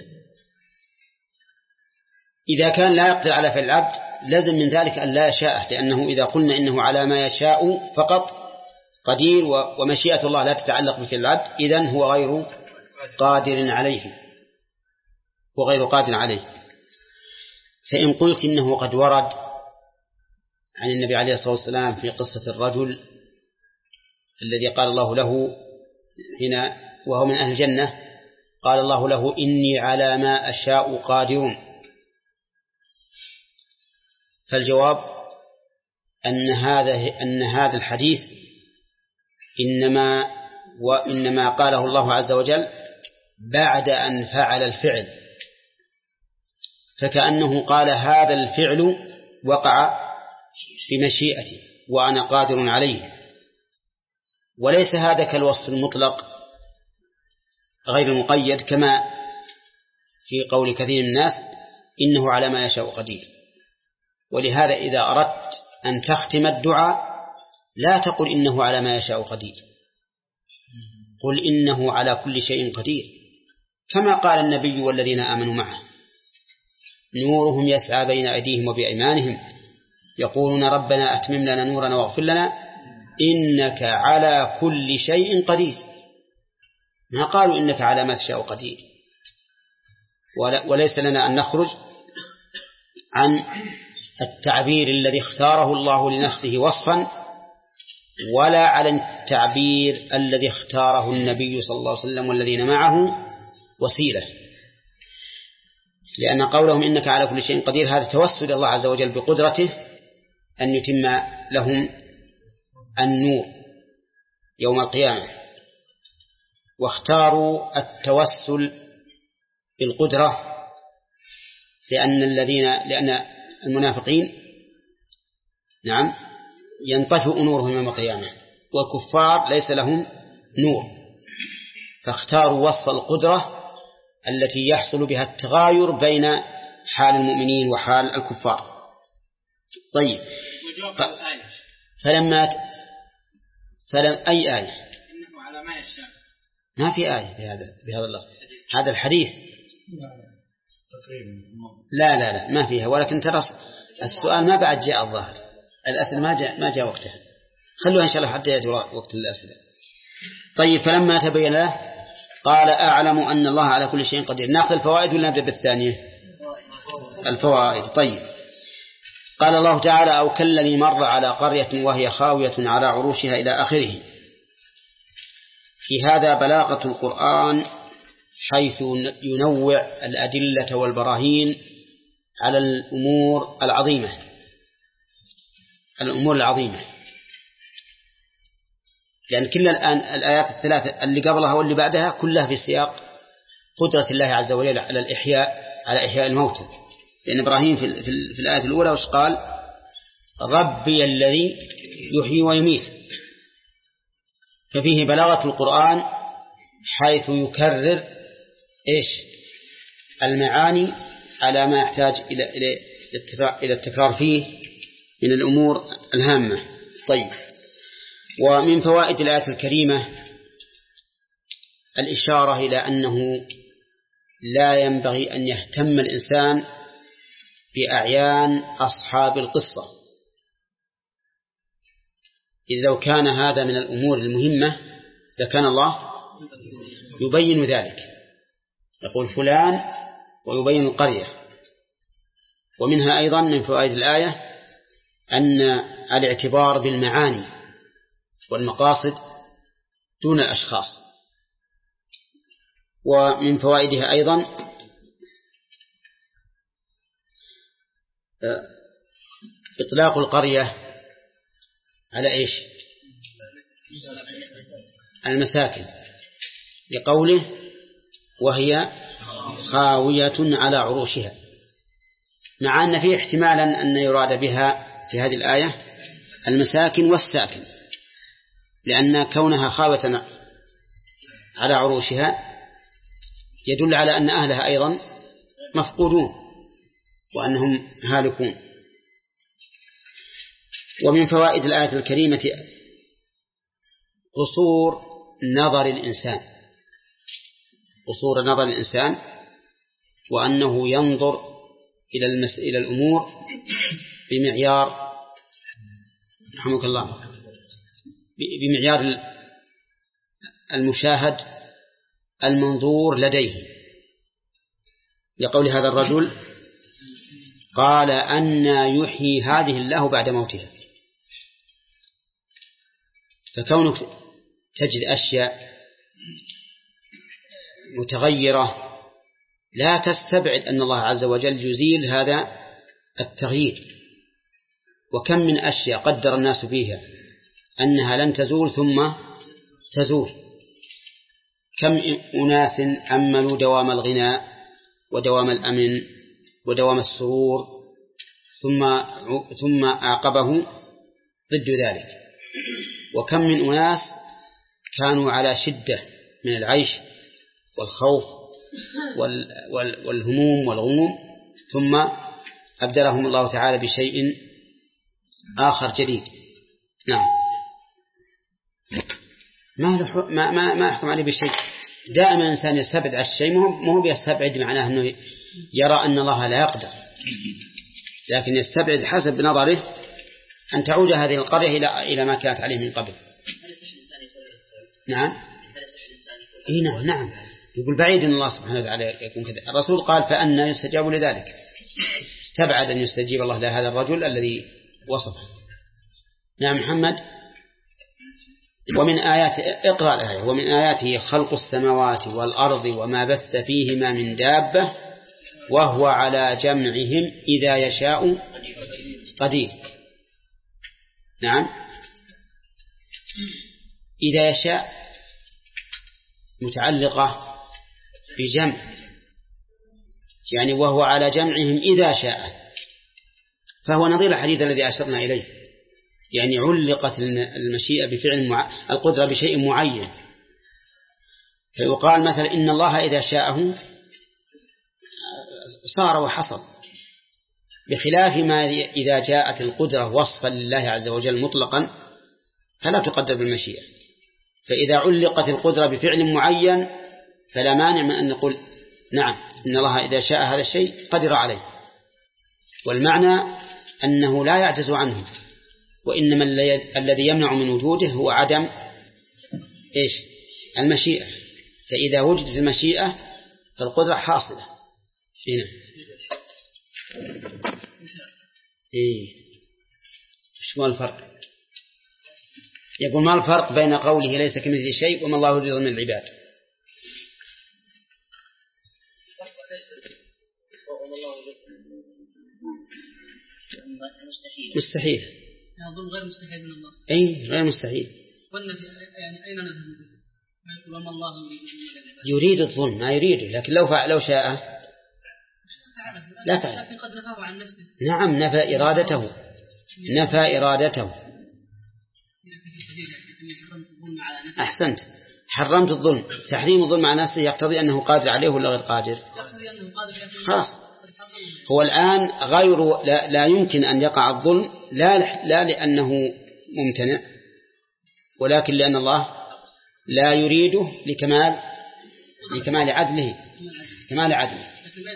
إذا كان لا يقدر على فعل العبد لازم من ذلك أن لا يشاءه، لأنه إذا قلنا إنه على ما يشاء فقط قدير ومشيئة الله لا تتعلق بفعل العبد، إذن هو غير قادر عليه وغير قادر عليه. فإن قلت إنه قد ورد عن النبي عليه الصلاة والسلام في قصة الرجل الذي قال الله له هنا وهو من أهل الجنة، قال الله له إني على ما أشاء قادر، فالجواب أن هذا أن هذا الحديث إنما وإنما قاله الله عز وجل بعد أن فعل الفعل، فكأنه قال هذا الفعل وقع بمشيئتي وأنا قادر عليه، وليس هذا كالوصف المطلق غير المقيد كما في قول كثير من الناس إنه على ما يشاء قدير. ولهذا إذا أردت أن تختم الدعاء لا تقل إنه على ما يشاء قدير، قل إنه على كل شيء قدير، كما قال النبي والذين آمنوا معه نورهم يسعى بين أيديهم وبأيمانهم يقولون ربنا أتمم لنا نورنا واغفر لنا إنك على كل شيء قدير. ما قالوا إنك على ما تشاء قدير. وليس لنا أن نخرج عن التعبير الذي اختاره الله لنفسه وصفا، ولا على التعبير الذي اختاره النبي صلى الله عليه وسلم والذين معه وسيلة، لأن قولهم إنك على كل شيء قدير هذا توسل الله عز وجل بقدرته أن يتم لهم النور يوم القيامة، واختاروا التوسل بالقدرة لأن الذين لأن المنافقين نعم ينطفئ نورهم يوم القيامة، والكفار ليس لهم نور. فاختاروا وصف القدرة التي يحصل بها التغاير بين حال المؤمنين وحال الكفار. طيب فلما فلم أي آية إنه على ما يشاء ما في آية بهذا بهذا اللفظ هذا الحديث لا لا لا ما فيها ولكن ترى السؤال ما بعد جاء الظاهر الأسئلة ما جاء ما جاء وقتها خلوها إن شاء الله حتى يأتي وقت الأسئلة. طيب فلما تبين له قال أعلم أن الله على كل شيء قدير. نأخذ الفوائد ولا نبدأ بالثانية؟ الفوائد. طيب قال الله تعالى أو كالذي مر على قرية وهي خاوية على عروشها إلى آخره. في هذا بلاغة القرآن حيث ينوع الأدلة والبراهين على الأمور العظيمة الأمور العظيمة لأن كل الآن الآيات الثلاثة اللي قبلها واللي بعدها كلها في سياق قدرة الله عز وجل على الإحياء على إحياء الموتى. لأن إبراهيم في, في, في الآية الأولى وش قال؟ ربي الذي يحيي ويميت. ففيه بلاغة القرآن حيث يكرر إيش المعاني على ما يحتاج إلى إلى إلى التكرار فيه من الأمور الهامة. طيب ومن فوائد الآية الكريمة الإشارة إلى أنه لا ينبغي أن يهتم الإنسان بأعيان أصحاب القصة إذ لو كان هذا من الأمور المهمة لكان الله يبين ذلك يقول فلان ويبين القرية. ومنها أيضا من فوائد الآية أن الاعتبار بالمعاني والمقاصد دون الأشخاص. ومن فوائدها أيضا إطلاق القرية على إيش المساكن لقوله وهي خاوية على عروشها مع أن فيه احتمالا أن يراد بها في هذه الآية المساكن والساكن لأن كونها خاوية على عروشها يدل على أن أهلها أيضا مفقودون وأنهم هالكون. ومن فوائد الآية الكريمة قصور نظر الإنسان قصور نظر الإنسان وأنه ينظر إلى المس... إلى الأمور بمعيار رحمك الله بمعيار المشاهد المنظور لديه لقول هذا الرجل قال أن يحيي هذه الله بعد موتها. فكونك تجد أشياء متغيرة لا تستبعد أن الله عز وجل يزيل هذا التغيير. وكم من أشياء قدر الناس فيها أنها لن تزول ثم تزول. كم أناس أملوا دوام الغناء ودوام الأمن ودوام السرور ثم ثم عاقبه ضد ذلك. وكم من أناس كانوا على شدة من العيش والخوف والهموم والغموم ثم أبدلهم الله تعالى بشيء آخر جديد. نعم ما ما ما ما أحكم عليه بشيء. دائما الإنسان يستبعد على الشيء مو هو بيستبعد معناه أنه يرى أن الله لا يقدر لكن يستبعد حسب نظره أن تعود هذه القرية إلى إلى ما كانت عليه من قبل. نعم إيه نعم نعم يقول بعيد أن الله سبحانه وتعالى يكون كذا. الرسول قال فأنا يستجاب لذلك استبعد أن يستجيب الله لهذا الرجل الذي وصفه. نعم محمد. ومن آيات اقرأ الآية ومن آياته خلق السماوات والأرض وما بث فيهما من دابة وهو على جمعهم إذا يشاء قدير. نعم إذا يشاء متعلقة بجمع يعني وهو على جمعهم إذا شاء فهو نظير الحديث الذي أشرنا إليه يعني علقت المشيئة بفعل مع... القدرة بشيء معين فيقال مثلا إن الله إذا شاءه صار وحصل، بخلاف ما إذا جاءت القدرة وصفا لله عز وجل مطلقا فلا تقدر بالمشيئة. فإذا علقت القدرة بفعل معين فلا مانع من أن نقول نعم إن الله إذا شاء هذا الشيء قدر عليه، والمعنى أنه لا يعجز عنه، وإنما الذي يمنع من وجوده هو عدم إيش؟ المشيئة. فإذا وجدت المشيئة فالقدرة حاصلة هنا. إيه إيش هو الفرق؟ يقول ما الفرق بين قوله ليس كمثله شيء وما الله يريد من العباد؟ مستحيل. أظن غير مستحيل من الله. أي غير مستحيل. قلنا يعني أين نذهب؟ وما الله يريد الظلم ما يريده، لكن لو فعل لو شاء لا فعل. لكن قد نفاه عن نفسه. نعم نفى إرادته، نفى إرادته. أحسنت، حرمت الظلم. تحريم الظلم على نفسه يقتضي أنه قادر عليه ولا غير قادر؟ يقتضي أنه قادر. خلاص. هو الآن غير لا, لا يمكن أن يقع الظلم لا لا لأنه ممتنع، ولكن لأن الله لا يريده لكمال لكمال عدله، كمال عدله.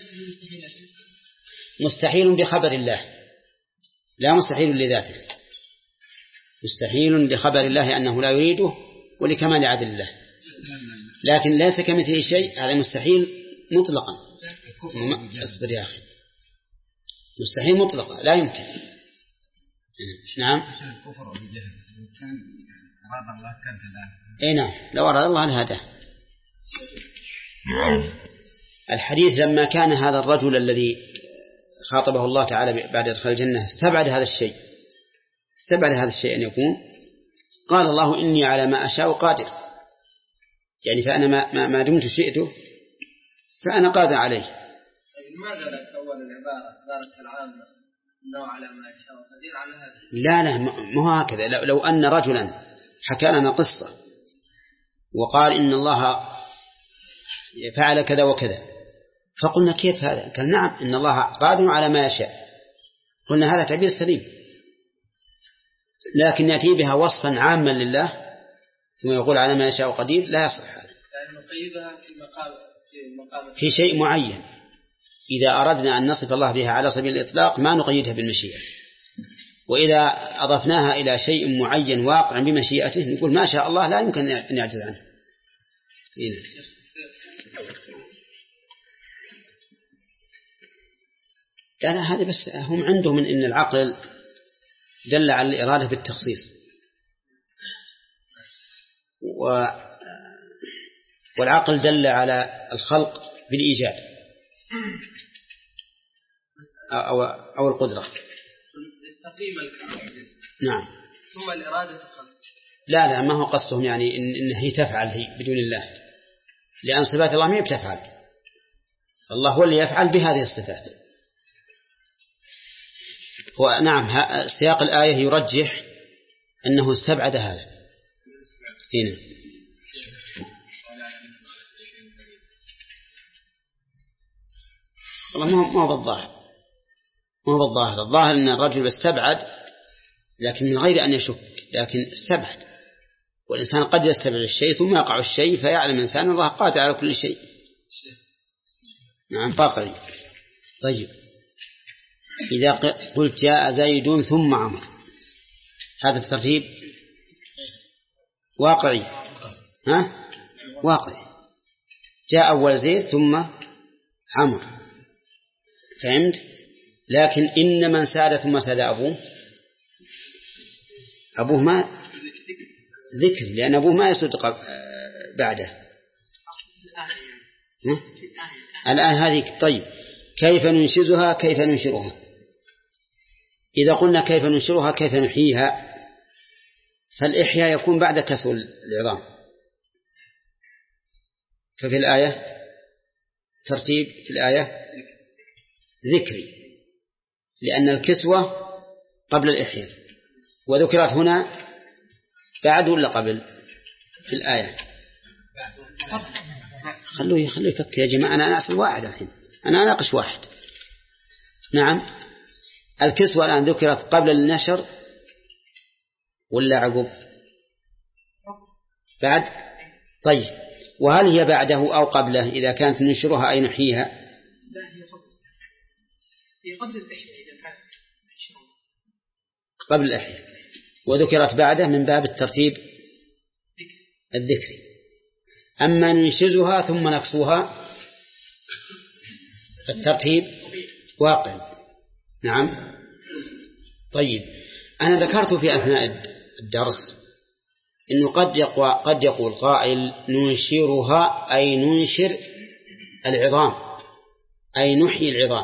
مستحيل بخبر الله، لا مستحيل لذاته، مستحيل بخبر الله أنه لا يريده ولكمال عدل الله. لكن ليس كمثله شيء، هذا مستحيل مطلقا. اصبر يا أخي، مستحيل مطلقا لا يمكن. نعم. الكفر والجهل كان أراد الله كان كذلك. اي نعم لو أراد الله لهداه. الحديث لما كان هذا الرجل الذي خاطبه الله تعالى بعد دخول الجنة استبعد هذا الشيء، استبعد هذا الشيء أن يكون، قال الله إني على ما أشاء قادر، يعني فأنا ما, ما دمت شئته فأنا قادر عليه. لماذا لا تأول العبارة عبارة العامة إنه على ما يشاء قدير على هذا؟ لا لا مو هكذا. لو أن رجلا حكى لنا قصة وقال إن الله فعل كذا وكذا فقلنا كيف هذا؟ قال نعم إن الله قادر على ما يشاء، قلنا هذا تعبير سليم. لكن يأتي بها وصفا عاما لله ثم يقول على ما يشاء قدير لا يصح هذا. يعني نقيدها في مقام في مقام في شيء معين. إذا أردنا أن نصف الله بها على سبيل الإطلاق ما نقيدها بالمشيئة، وإذا أضفناها إلى شيء معين واقع بمشيئته نقول ما شاء الله لا يمكن أن يعجز عنه. لا لا هذا بس هم عندهم من إن العقل دل على الإرادة بالتخصيص، و والعقل دل على الخلق بالإيجاد أو أو القدرة. يستقيم الكلام. نعم. ثم الإرادة تخصص. لا لا ما هو قصدهم يعني إن, إن هي تفعل هي بدون الله، لأن صفات الله ما بتفعل، الله هو اللي يفعل بهذه الصفات. هو نعم سياق الآية يرجح أنه استبعد هذا هنا. والله ما هو بالظاهر، ما هو بالظاهر. الظاهر أن الرجل استبعد لكن من غير أن يشك، لكن استبعد. والإنسان قد يستبعد الشيء ثم يقع الشيء فيعلم الإنسان الله قادر على كل شيء. نعم واقعي. طيب إذا قلت جاء زيد ثم عمر هذا الترتيب واقعي، ها واقعي. جاء أول زيد ثم عمر، فهمت؟ لكن إن من ساد ثم ساد أبوه، أبوه ما ذكر لأن أبوه ما يسود بعده. الآن هذه طيب كيف ننشزها كيف ننشرها؟ إذا قلنا كيف ننشرها كيف نحييها، فالإحياء يكون بعد كسر العظام. ففي الآية ترتيب في الآية ذكري لأن الكسوة قبل الإحياء، وذكرت هنا بعد ولا قبل في الآية؟ خلوه خلوه يفكر يا جماعة. أنا أسأل واحد الحين، أنا أناقش واحد. نعم، الكسوة الآن ذكرت قبل النشر ولا عقب؟ بعد. طيب، وهل هي بعده أو قبله إذا كانت ننشرها أي نحييها؟ لا، هي قبل. هي قبل الإحياء إذا كانت قبل الإحياء، وذكرت بعده من باب الترتيب الذكري. أما ننشزها ثم نكسوها الترتيب واقع. نعم. طيب، أنا ذكرت في أثناء الدرس إنه قد يقوى قد يقول قائل ننشرها أي ننشر العظام، أي نحيي العظام،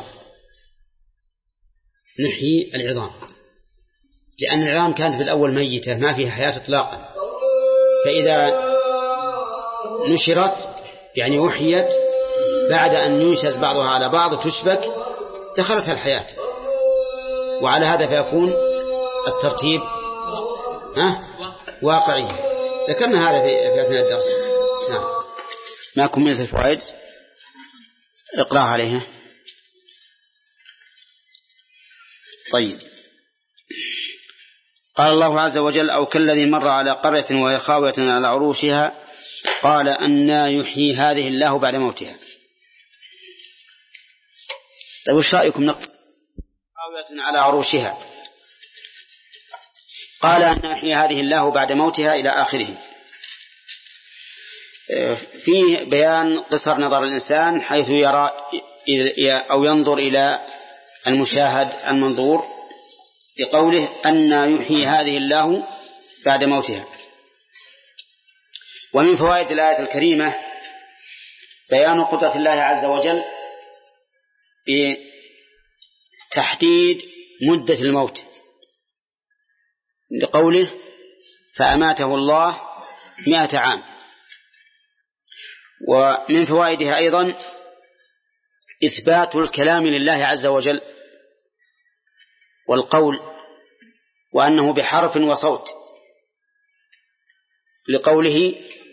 نحيي العظام، لأن العظام كانت بالأول ميتة ما فيها حياة إطلاقا، فإذا نشرت يعني وحيت بعد أن ينشز بعضها على بعض تشبك دخلتها الحياة، وعلى هذا فيكون الترتيب ها واقعي. ذكرنا هذا في أثناء الدرس. نعم. ما كملت الفوائد اقرأ عليها. طيب، قال الله عز وجل أو كالذي مر على قرية وهي خاوية على عروشها قال أنى يحيي هذه الله بعد موتها. طيب، وش رأيكم نقطة خاوية على عروشها قال أنى يحيي هذه الله بعد موتها إلى آخره؟ فيه بيان قصر نظر الإنسان حيث يرى أو ينظر إلى المشاهد المنظور بقوله أنى يحيي هذه الله بعد موتها. ومن فوائد الآية الكريمة بيان قدرة الله عز وجل بتحديد مدة الموت لقوله فأماته الله مئة عام. ومن فوائدها أيضا إثبات الكلام لله عز وجل والقول، وأنه بحرف وصوت لقوله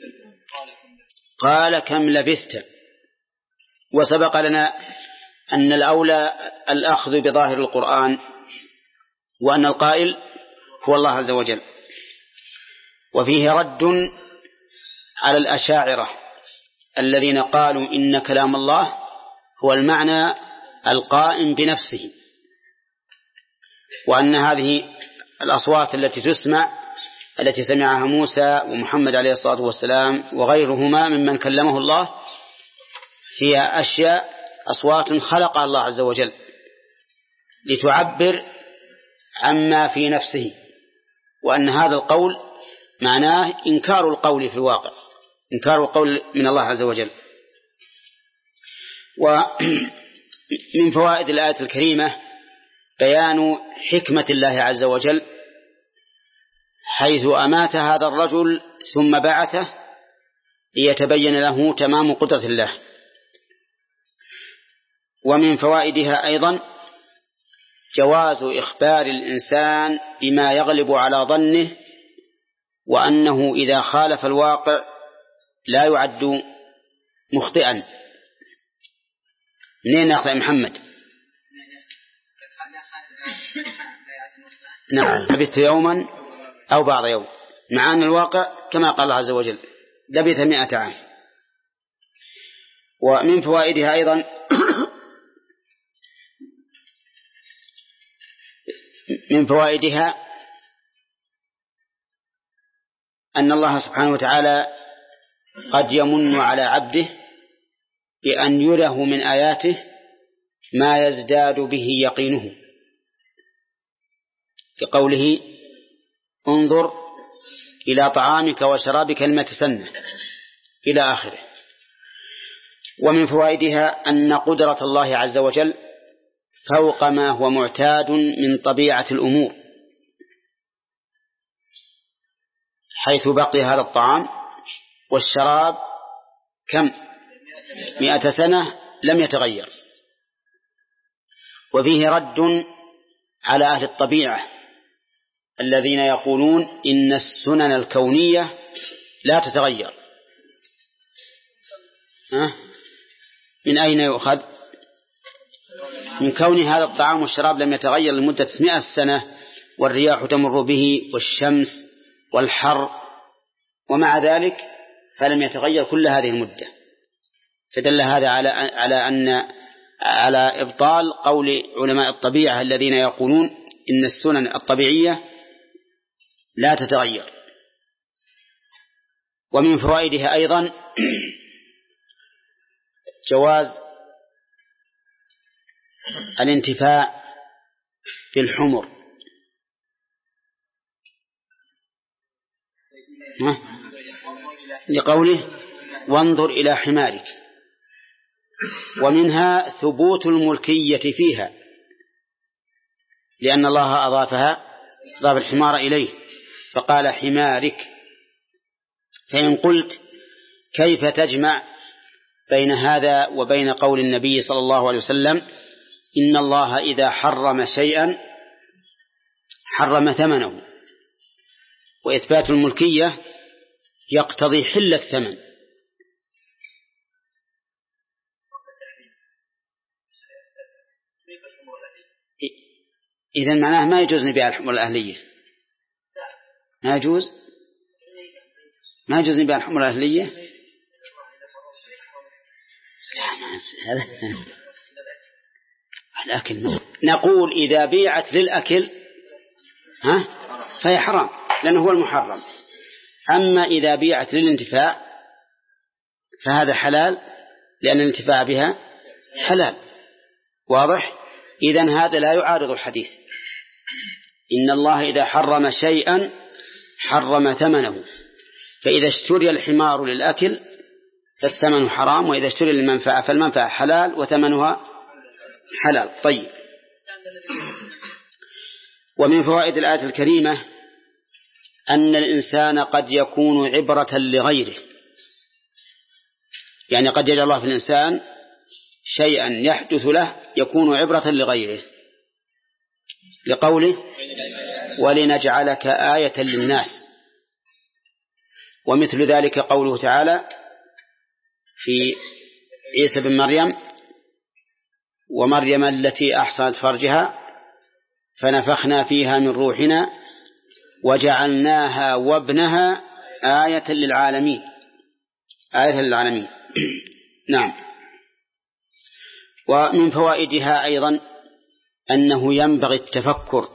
قال كم لبثت. وسبق لنا أن الأولى الأخذ بظاهر القرآن وأن القائل هو الله عز وجل. وفيه رد على الأشاعرة الذين قالوا إن كلام الله هو المعنى القائم بنفسه، وأن هذه الأصوات التي تسمع التي سمعها موسى ومحمد عليه الصلاة والسلام وغيرهما ممن كلمه الله هي أشياء أصوات خلقها الله عز وجل لتعبر عما في نفسه، وأن هذا القول معناه إنكار القول في الواقع، إنكار القول من الله عز وجل. ومن فوائد الآية الكريمة بيان حكمة الله عز وجل حيث أمات هذا الرجل ثم بعثه ليتبين له تمام قدرة الله. ومن فوائدها أيضا جواز إخبار الإنسان بما يغلب على ظنه، وأنه إذا خالف الواقع لا يعد مخطئا. منين أخطأ محمد؟ نعم، لبثت يوما أو بعض يوم، مع أن الواقع كما قال الله عز وجل لبث مئة عام. ومن فوائدها أيضا من فوائدها أن الله سبحانه وتعالى قد يمن على عبده بأن يره من آياته ما يزداد به يقينه، كقوله انظر إلى طعامك وشرابك لم تسنه إلى آخره. ومن فوائدها أن قدرة الله عز وجل فوق ما هو معتاد من طبيعة الأمور، حيث بقي هذا الطعام والشراب كم مئة سنة لم يتغير. وفيه رد على أهل الطبيعة الذين يقولون إن السنن الكونية لا تتغير، من أين يؤخذ؟ من كون هذا الطعام والشراب لم يتغير لمدة مئة سنة، والرياح تمر به والشمس والحر، ومع ذلك فلم يتغير كل هذه المدة. فدل هذا على على أن على إبطال قول علماء الطبيعة الذين يقولون إن السنن الطبيعية لا تتغير. ومن فوائدها أيضا جواز الانتفاع بالحمر، لقوله وانظر إلى حمارك. ومنها ثبوت الملكية فيها، لأن الله أضافها أضاف الحمار إليه فقال حمارك. فإن قلت كيف تجمع بين هذا وبين قول النبي صلى الله عليه وسلم إن الله إذا حرم شيئا حرم ثمنه، وإثبات الملكية يقتضي حل الثمن. إذن معناه ما يجوز نبيع الحمر الأهلية، ما يجوز ما يجوز نبيع الحمر الأهلية. الأكل نقول إذا بيعت للأكل ها فهي حرام لأنه هو المحرم، أما إذا بيعت للانتفاع فهذا حلال لأن الانتفاع بها حلال. واضح؟ إذن هذا لا يعارض الحديث إن الله إذا حرم شيئا حرم ثمنه، فإذا اشتري الحمار للأكل فالثمن حرام، وإذا اشتري للمنفعة فالمنفعة حلال وثمنها حلال. طيب. ومن فوائد الآية الكريمة أن الإنسان قد يكون عبرة لغيره، يعني قد يجعل الله في الإنسان شيئا يحدث له يكون عبرة لغيره، لقوله ولنجعلك آية للناس. ومثل ذلك قوله تعالى في عيسى بن مريم ومريم التي أحصنت فرجها فنفخنا فيها من روحنا وجعلناها وابنها آية للعالمين، آية للعالمين. نعم. ومن فوائدها أيضا أنه ينبغي التفكر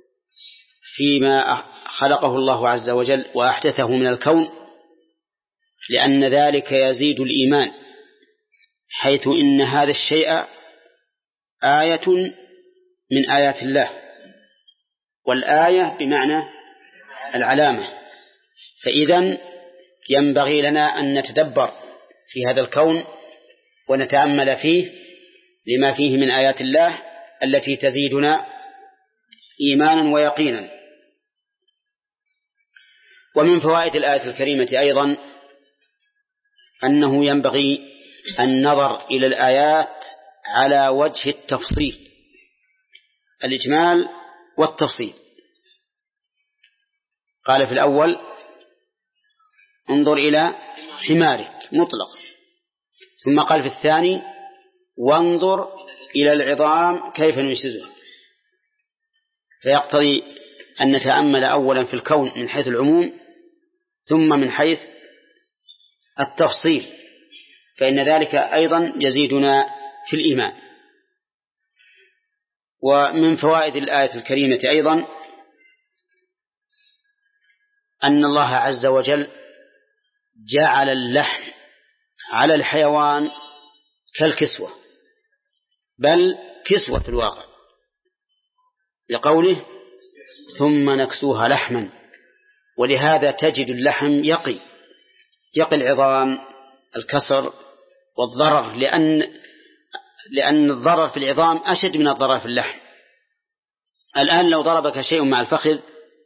فيما خلقه الله عز وجل وأحدثه من الكون، لأن ذلك يزيد الإيمان، حيث إن هذا الشيء آية من آيات الله، والآية بمعنى العلامة. فإذن ينبغي لنا أن نتدبر في هذا الكون ونتأمل فيه لما فيه من آيات الله التي تزيدنا إيمانا ويقينا. ومن فوائد الآية الكريمة أيضا أنه ينبغي النظر إلى الآيات على وجه التفصيل، الإجمال والتفصيل. قال في الأول انظر إلى حمارك مطلق، ثم قال في الثاني وانظر إلى العظام كيف ننشزها، فيقتضي أن نتأمل أولا في الكون من حيث العموم ثم من حيث التفصيل، فإن ذلك أيضا يزيدنا في الإيمان. ومن فوائد الآية الكريمة أيضا أن الله عز وجل جعل اللحم على الحيوان كالكسوة، بل كسوة في الواقع، لقوله ثم نكسوها لحما. ولهذا تجد اللحم يقي يقي العظام الكسر والضرر، لأن لأن الضرر في العظام أشد من الضرر في اللحم. الآن لو ضربك شيء مع الفخذ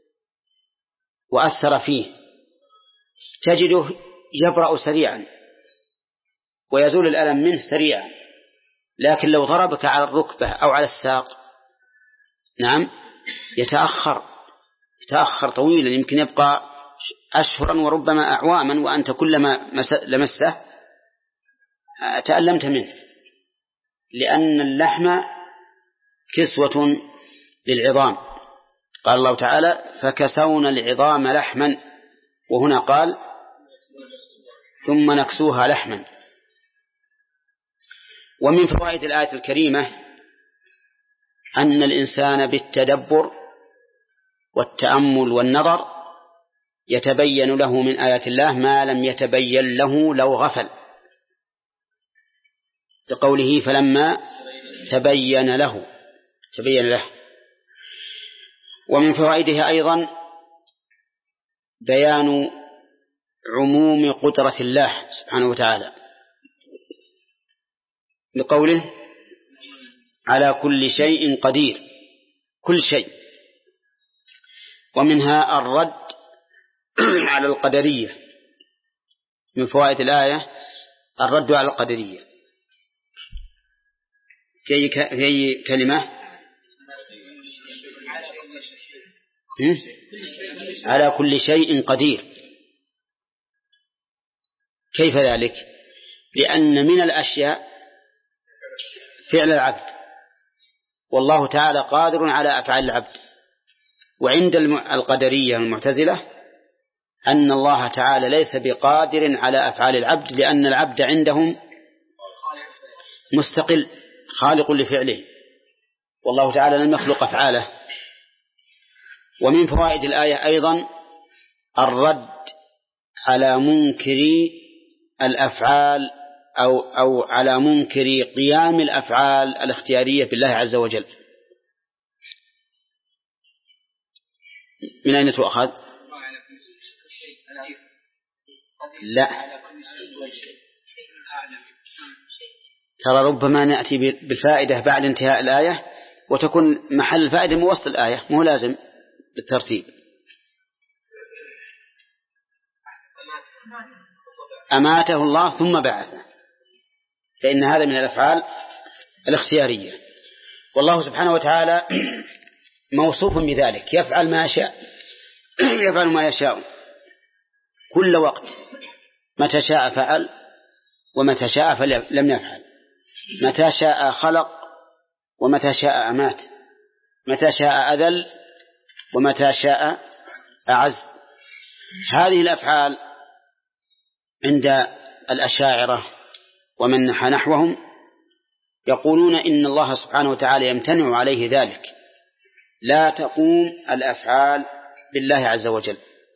وأثر فيه تجده يبرأ سريعا ويزول الألم منه سريعا، لكن لو ضربك على الركبة أو على الساق نعم يتأخر يتأخر طويلا، يمكن يبقى أشهرا وربما أعواما، وأنت كلما لمسه تألمت منه، لأن اللحم كسوة للعظام. قال الله تعالى فكسونا العظام لحما، وهنا قال ثم نكسوها لحما. ومن فوائد الآية الكريمة أن الإنسان بالتدبر والتأمل والنظر يتبين له من آيات الله ما لم يتبين له لو غفل، لقوله فلما تبين له تبين له. ومن فوائدها أيضا بيان عموم قدرة الله سبحانه وتعالى، لقوله على كل شيء قدير، كل شيء. ومنها الرد على القدرية، من فوائد الآية الرد على القدرية. في أي, ك... في أي كلمة؟ على كل شيء قدير. كيف ذلك؟ لأن من الأشياء فعل العبد، والله تعالى قادر على أفعال العبد. وعند القدرية المعتزلة أن الله تعالى ليس بقادر على أفعال العبد، لأن العبد عندهم مستقل خالق لفعله، والله تعالى لم يخلق أفعاله. ومن فوائد الآية أيضا الرد على منكري الأفعال أو, أو على منكري قيام الأفعال الاختيارية بالله عز وجل. من أين تؤخذ؟ لا، ترى ربما نأتي بالفائدة بعد انتهاء الآية وتكون محل الفائدة من وسط الآية، مو لازم بالترتيب. أماته الله ثم بعثه، فإن هذا من الأفعال الاختيارية. والله سبحانه وتعالى موصوف بذلك، يفعل ما يشاء يفعل ما يشاء كل وقت، متى شاء فعل ومتى شاء فلم يفعل، متى شاء خلق ومتى شاء أمات، متى شاء أذل ومتى شاء أعز. هذه الأفعال عند الأشاعرة ومن نحى نحوهم يقولون إن الله سبحانه وتعالى يمتنع عليه ذلك، لا تقوم الأفعال بالله عز وجل.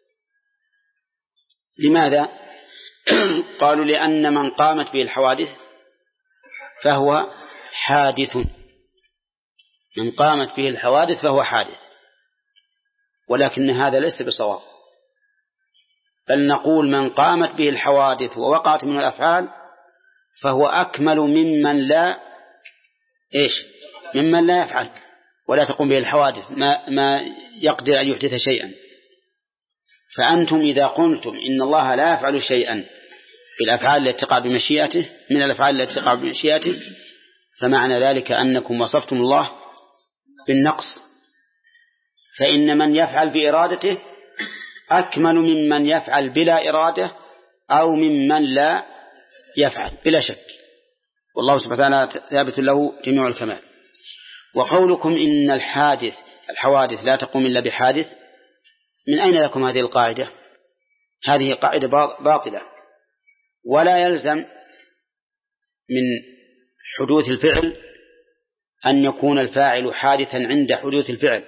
لماذا؟ قالوا لأن من قامت به الحوادث فهو حادث، من قامت به الحوادث فهو حادث، ولكن هذا ليس بصواب، بل نقول من قامت به الحوادث ووقعت من الأفعال فهو أكمل ممن لا إيش ممن لا يفعل ولا تقوم به الحوادث، ما, ما يقدر أن يحدث شيئا. فأنتم إذا قلتم إن الله لا يفعل شيئا بالأفعال التي تقع بمشيئته من الأفعال التي تقع بمشيئته، فمعنى ذلك أنكم وصفتم الله بالنقص، فإن من يفعل بإرادته أكمل ممن يفعل بلا إرادة أو ممن لا يفعل بلا شك، والله سبحانه وتعالى ثابت له جميع الكمال. وقولكم إن الحادث الحوادث لا تقوم إلا بحادث، من أين لكم هذه القاعدة؟ هذه قاعدة باطلة، ولا يلزم من حدوث الفعل أن يكون الفاعل حادثا عند حدوث الفعل.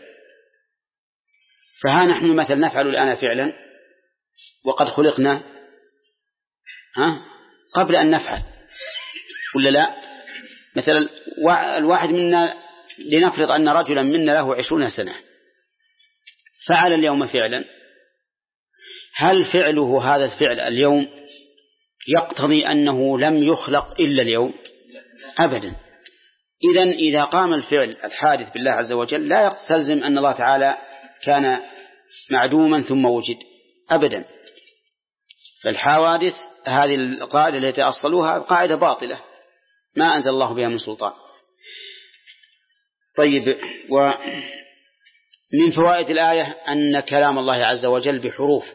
فها نحن مثلا نفعل الآن فعلا وقد خلقنا ها قبل أن نفعل ولا لا؟ مثلا الواحد منا لنفرض أن رجلا منا له عشرون سنة فعل اليوم فعلا، هل فعله هذا الفعل اليوم يقتضي أنه لم يخلق إلا اليوم؟ أبدا. إذن إذا قام الفعل الحادث بالله عز وجل لا يستلزم أن الله تعالى كان معدوما ثم وجد أبدا. فالحوادث هذه القاعدة التي أصلوها قاعدة باطلة ما أنزل الله بها من سلطان. طيب، ومن فوائد الآية أن كلام الله عز وجل بحروف.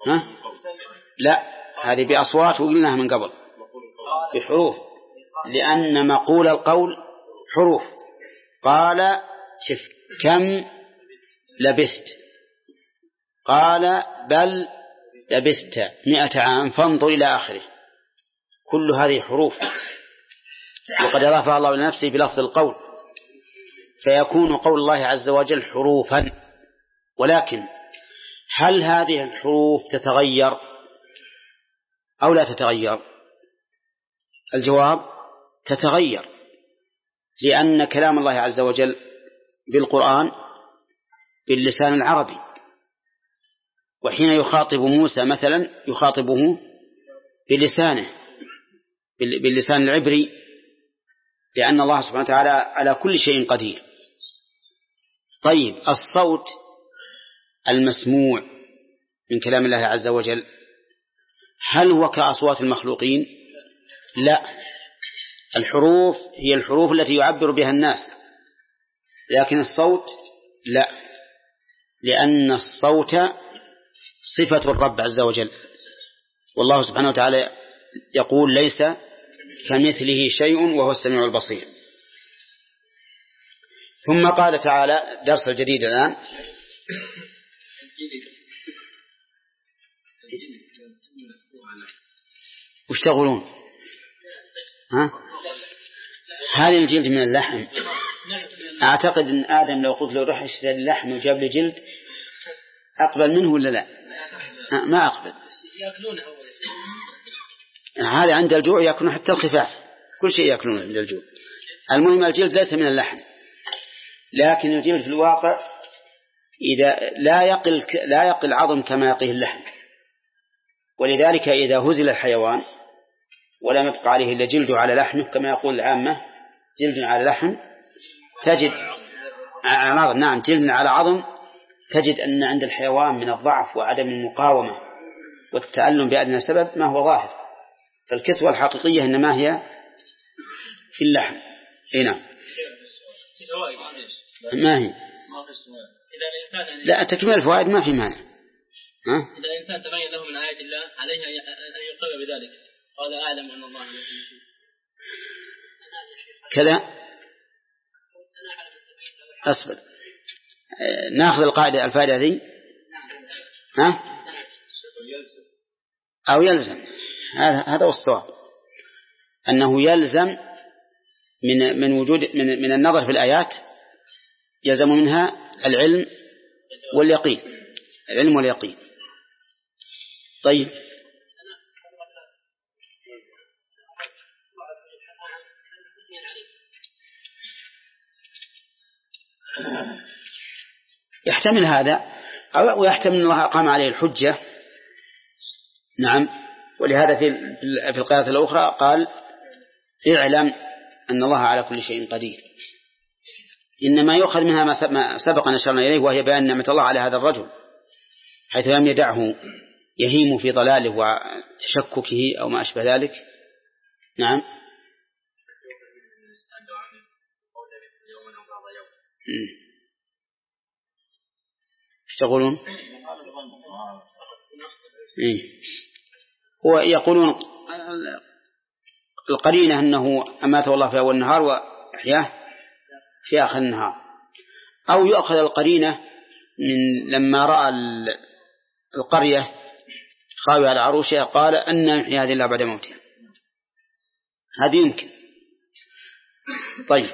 ها؟ لا، هذه بأصوات وقلناها من قبل بحروف، لأن مقول القول حروف. قال شف كم لبثت، قال بل لبثت مئة عام فانظر إلى آخره، كل هذه حروف، وقد أضافها الله لنفسه بلفظ القول، فيكون قول الله عز وجل حروفا. ولكن هل هذه الحروف تتغير أو لا تتغير؟ الجواب تتغير، لأن كلام الله عز وجل بالقرآن باللسان العربي، وحين يخاطب موسى مثلا يخاطبه بلسانه باللسان العبري، لأن الله سبحانه وتعالى على كل شيء قدير. طيب الصوت المسموع من كلام الله عز وجل هل هو كأصوات المخلوقين؟ لا، الحروف هي الحروف التي يعبر بها الناس، لكن الصوت لا، لأن الصوت صفة الرب عز وجل، والله سبحانه وتعالى يقول ليس كمثله شيء وهو السميع البصير. ثم قال تعالى درس الجديد الآن، وش تقولون؟ ها؟ هذه الجلد من اللحم. أعتقد أن آدم لو قلت له روح اشتري اللحم وجاب لي جلد أقبل منه ولا لا؟ ما أقبل. هذا عند الجوع يأكلون حتى الخفاف، كل شيء يأكلون عند الجوع. المهم الجلد ليس من اللحم، لكن الجلد في الواقع إذا لا يقل لا يقل عظم كما يقيه اللحم، ولذلك إذا هزل الحيوان ولم يبقى عليه إلا جلد على لحمه كما يقول العامة جلد على لحم، تجد نعم جلد على عظم، تجد أن عند الحيوان من الضعف وعدم المقاومة والتألم بأدنى سبب ما هو ظاهر، فالكسوة الحقيقية إنما هي في اللحم. هنا ما هي لا تكمل الفوائد ما في مانع. ها؟ إذا الإنسان تبين له من آيات الله عليه أن يقر بذلك، قال أعلم أن الله كذا. أصبر ناخذ القاعدة الفائدة ذي. ها؟ أو يلزم، هذا هذا هو الصواب، أنه يلزم من من وجود من من النظر في الآيات يلزم منها العلم واليقين، العلم واليقين. طيب يحتمل هذا أو يحتمل الله أقام عليه الحجة. نعم، ولهذا في في القراءة الأخرى قال اعلم أن الله على كل شيء قدير. إنما يؤخذ منها ما سبق أن أشرنا إليه، وهي بيان نعمة الله على هذا الرجل حيث لم يدعه يهيم في ضلاله وتشككه أو ما أشبه ذلك. نعم. ايش تقولون؟ إيه؟ هو يقولون القرينة أنه أماته الله في أول النهار وأحياه في آخر النهار، أو يؤخذ القرينة من لما رأى القرية خاوية على عروشها قال أن يحيي هذه الله بعد موتها، هذه يمكن. طيب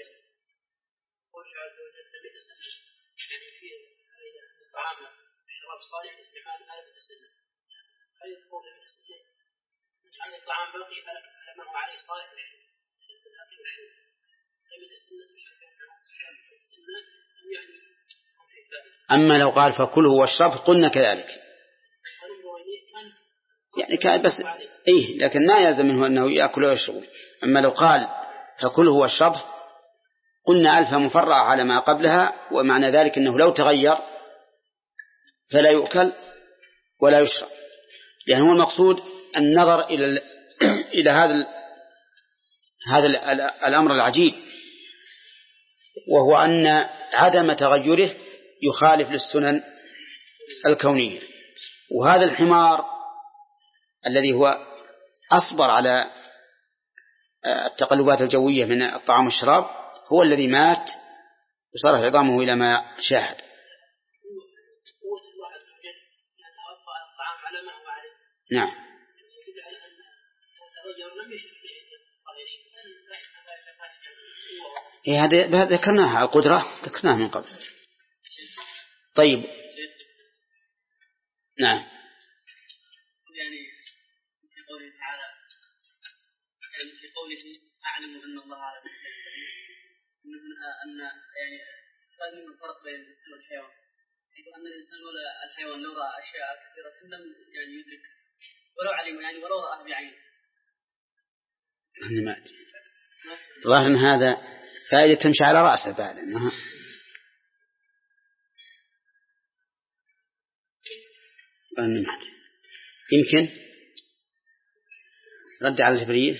صالح استعمال آلة السنة، هل يكون من السنة عن الطعام باقي على ما هو عليه صالح الأكل والشرب؟ من السنة السنة يعني أما لو قال فكله واشرب قلنا كذلك، يعني كان بس إيه، لكن ما يلزم منه أنه يأكل ويشرب. أما لو قال فكله واشرب قلنا ألف مفرع على ما قبلها، ومعنى ذلك أنه لو تغير فلا يؤكل ولا يشرب، لأن هو المقصود النظر إلى إلى هذا هذا الأمر العجيب، وهو أن عدم تغيره يخالف للسنن الكونية. وهذا الحمار الذي هو أصبر على التقلبات الجوية من الطعام والشراب هو الذي مات وصارت عظامه إلى ما شاهد. نعم. إيه هذا ذكرناها القدرة ذكرناها من قبل. طيب نعم. يعني في قوله تعالى يعني في قوله أعلم أن الله على كل شيء أن يعني استفاد من الفرق بين الإنسان والحيوان حيث أن الإنسان ولا الحيوان لو رأى أشياء كثيرة لم يعني يدرك ولو علم يعني ولو رأى بعينه. أنا ما أدري ظاهر أن هذا فائدة تمشي على رأسه بعد أنها يمكن رد على الجبرية.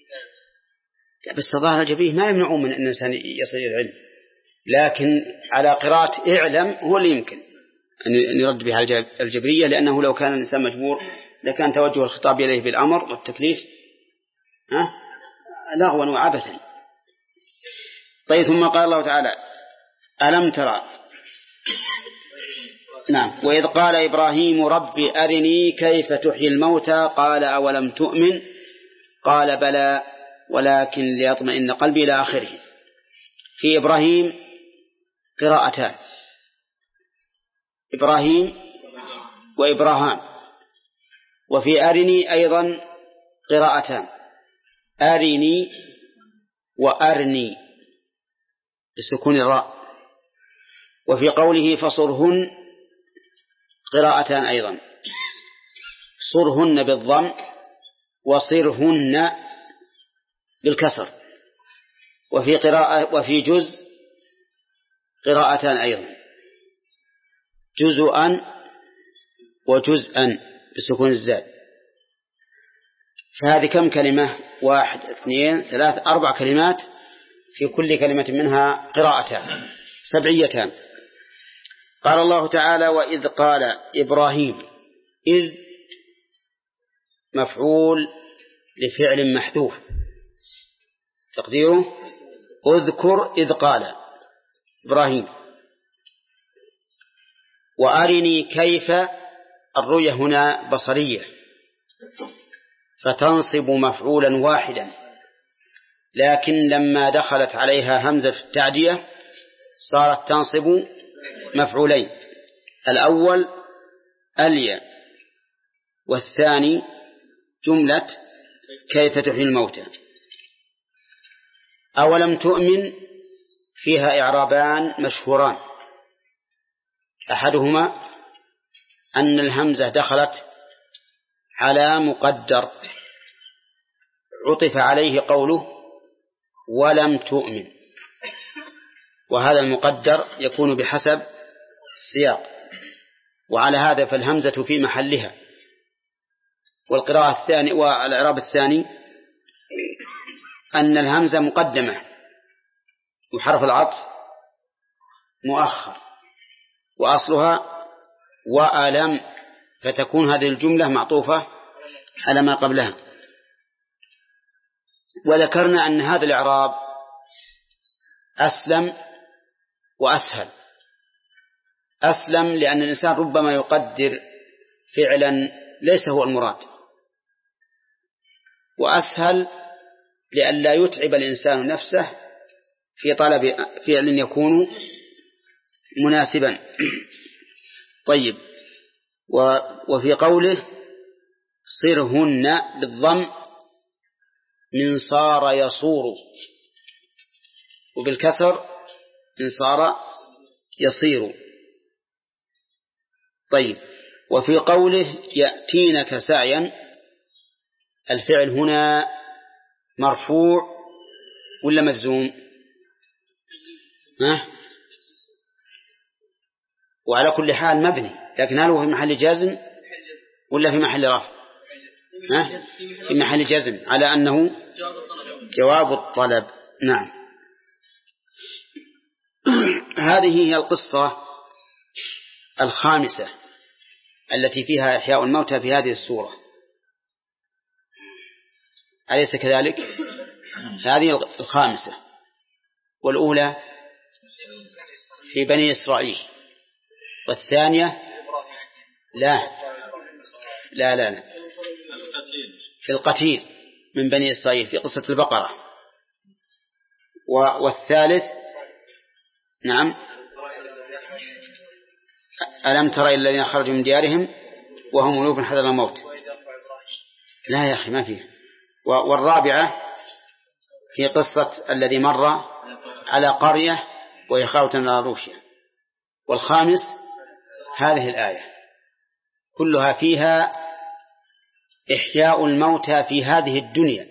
بس ظاهر الجبرية ما يمنعون من أن الإنسان يصل إلى العلم، لكن على قراءة اعلم هو اللي يمكن أن يرد بها الجبرية، لأنه لو كان الإنسان مجبور لكان توجه الخطاب إليه بالأمر والتكليف ها لغوا وعبثا. طيب ثم قال الله تعالى ألم ترى نعم وإذ قال إبراهيم رب أرني كيف تحيي الموتى قال أولم تؤمن قال بلى ولكن ليطمئن قلبي إلى آخره. في إبراهيم قراءتان إبراهيم وإبراهام، وفي أرني أيضا قراءتان أرني وأرني بسكون الراء، وفي قوله فصرهن قراءتان أيضا صرهن بالضم وصرهن بالكسر، وفي قراءة وفي جزء قراءتان أيضا جزءا وجزءا بسكون الزاد. فهذه كم كلمة؟ واحد اثنين ثلاث أربع كلمات، في كل كلمة منها قراءتان سبعيتان. قال الله تعالى وإذ قال إبراهيم إذ مفعول لفعل محذوف تقديره اذكر إذ قال إبراهيم، وأرني كيف الرؤية هنا بصرية فتنصب مفعولا واحدا، لكن لما دخلت عليها همزة التعدية صارت تنصب مفعولين، الأول أليا والثاني جملة كيف تحيي الموتى. أولم تؤمن فيها إعرابان مشهوران، أحدهما أن الهمزة دخلت على مقدر عطف عليه قوله ولم تؤمن، وهذا المقدر يكون بحسب السياق، وعلى هذا فالهمزة في محلها. والقراءة الثانية والإعراب الثاني أن الهمزة مقدمة وحرف العطف مؤخر وأصلها وألم، فتكون هذه الجملة معطوفة على ما قبلها. وذكرنا أن هذا الإعراب أسلم وأسهل. أسلم لأن الإنسان ربما يقدر فعلا ليس هو المراد، وأسهل لئلا يتعب الإنسان نفسه في طلب فعل يكون مناسبا. طيب وفي قوله صرهن بالضم من صار يصور، وبالكسر من صار يصير. طيب وفي قوله يأتينك سعيا الفعل هنا مرفوع ولا مجزوم؟ ها؟ وعلى كل حال مبني، لكن هل هو في محل جزم ولا في محل رفع؟ ها؟ في محل جزم على أنه جواب الطلب. نعم. هذه هي القصة الخامسة التي فيها إحياء الموتى في هذه السورة، أليس كذلك؟ هذه الخامسة، والأولى في بني إسرائيل، والثانية لا لا لا, لا. في القتيل من بني إسرائيل في قصة البقرة، والثالث نعم ألم تر إلى الذين خرجوا من ديارهم وهم ألوف حذر الموت. لا يا أخي ما فيه. والرابعة في قصة الذي مر على قرية وهي خاوية على عروشها. والخامس هذه الآية كلها فيها إحياء الموتى في هذه الدنيا،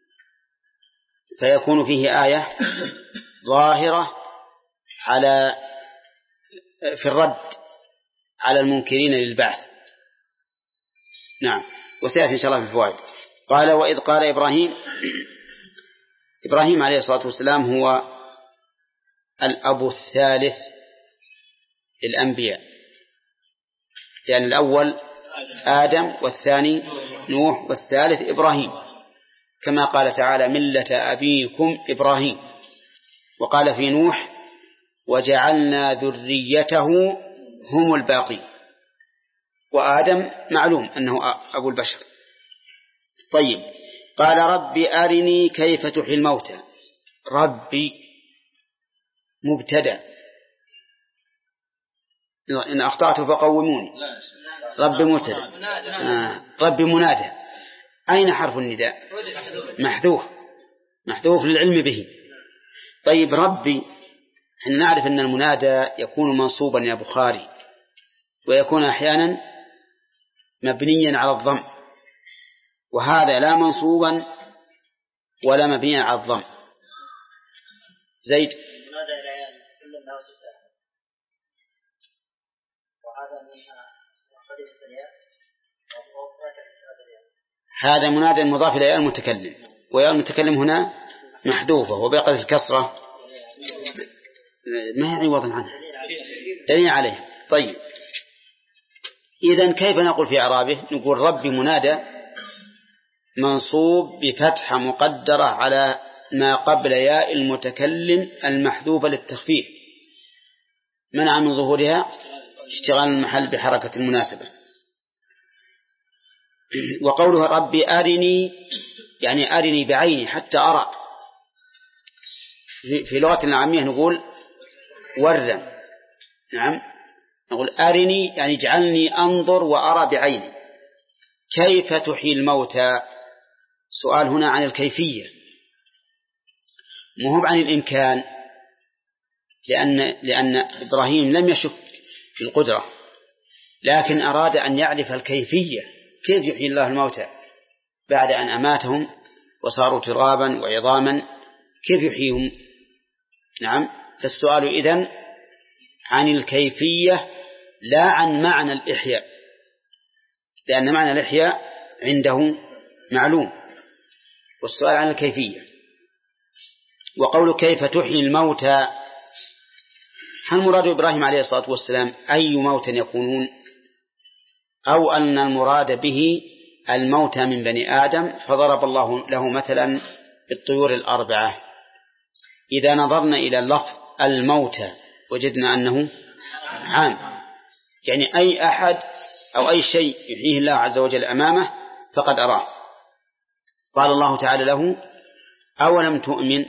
فيكون فيه آية ظاهرة على في الرد على المنكرين للبعث. نعم، وسيأتي إن شاء الله في الفوائد. قال وإذ قال إبراهيم إبراهيم عليه الصلاة والسلام هو الأب الثالث للأنبياء، لأن الأول آدم والثاني نوح والثالث إبراهيم، كما قال تعالى ملة أبيكم إبراهيم. وقال في نوح وجعلنا ذريته هم الباقين. وآدم معلوم أنه أبو البشر. طيب، قال رب أرني كيف تحيي الموتى. ربي مبتدأ، إن أخطأت فقوموني. رب مبتدأ، آه. رب منادى. أين حرف النداء؟ محذوف، محذوف للعلم به. طيب ربي، احنا نعرف أن المنادى يكون منصوبا يا بخاري، ويكون أحيانا مبنيا على الضم، وهذا لا منصوبا ولا مبنيا على الضم. زيد هذا منادى مضاف إلى ياء المتكلم، وياء المتكلم هنا محذوفة وبقت الكسرة ما يعني وضع عنها دليل عليه. طيب إذن كيف نقول في إعرابه؟ نقول ربي منادى منصوب بفتحة مقدرة على ما قبل ياء المتكلم المحذوفة للتخفيف منع من ظهورها اشتغال المحل بحركة المناسبة. وقوله ربي أرني يعني أرني بعيني حتى أرى. في لغة العامية نقول ورم، نعم نقول أرني يعني اجعلني أنظر وأرى بعيني. كيف تحيي الموتى؟ سؤال هنا عن الكيفية، مهم عن الإمكان، لأن, لأن إبراهيم لم يشك في القدرة، لكن أراد أن يعرف الكيفية، كيف يحيي الله الموتى بعد أن أماتهم وصاروا ترابا وعظاما، كيف يحييهم؟ نعم، فالسؤال إذن عن الكيفية لا عن معنى الإحياء، لأن معنى الإحياء عنده معلوم، والسؤال عن الكيفية. وقول كيف تحيي الموتى، هل مراد إبراهيم عليه الصلاة والسلام أي موت يكونون، أو أن المراد به الموتى من بني آدم فضرب الله له مثلا بالطيور الأربعة؟ إذا نظرنا إلى اللفظ الموتى وجدنا أنه عام، يعني أي أحد أو أي شيء يحييه الله عز وجل أمامه فقد أراه. قال الله تعالى له أولم تؤمن،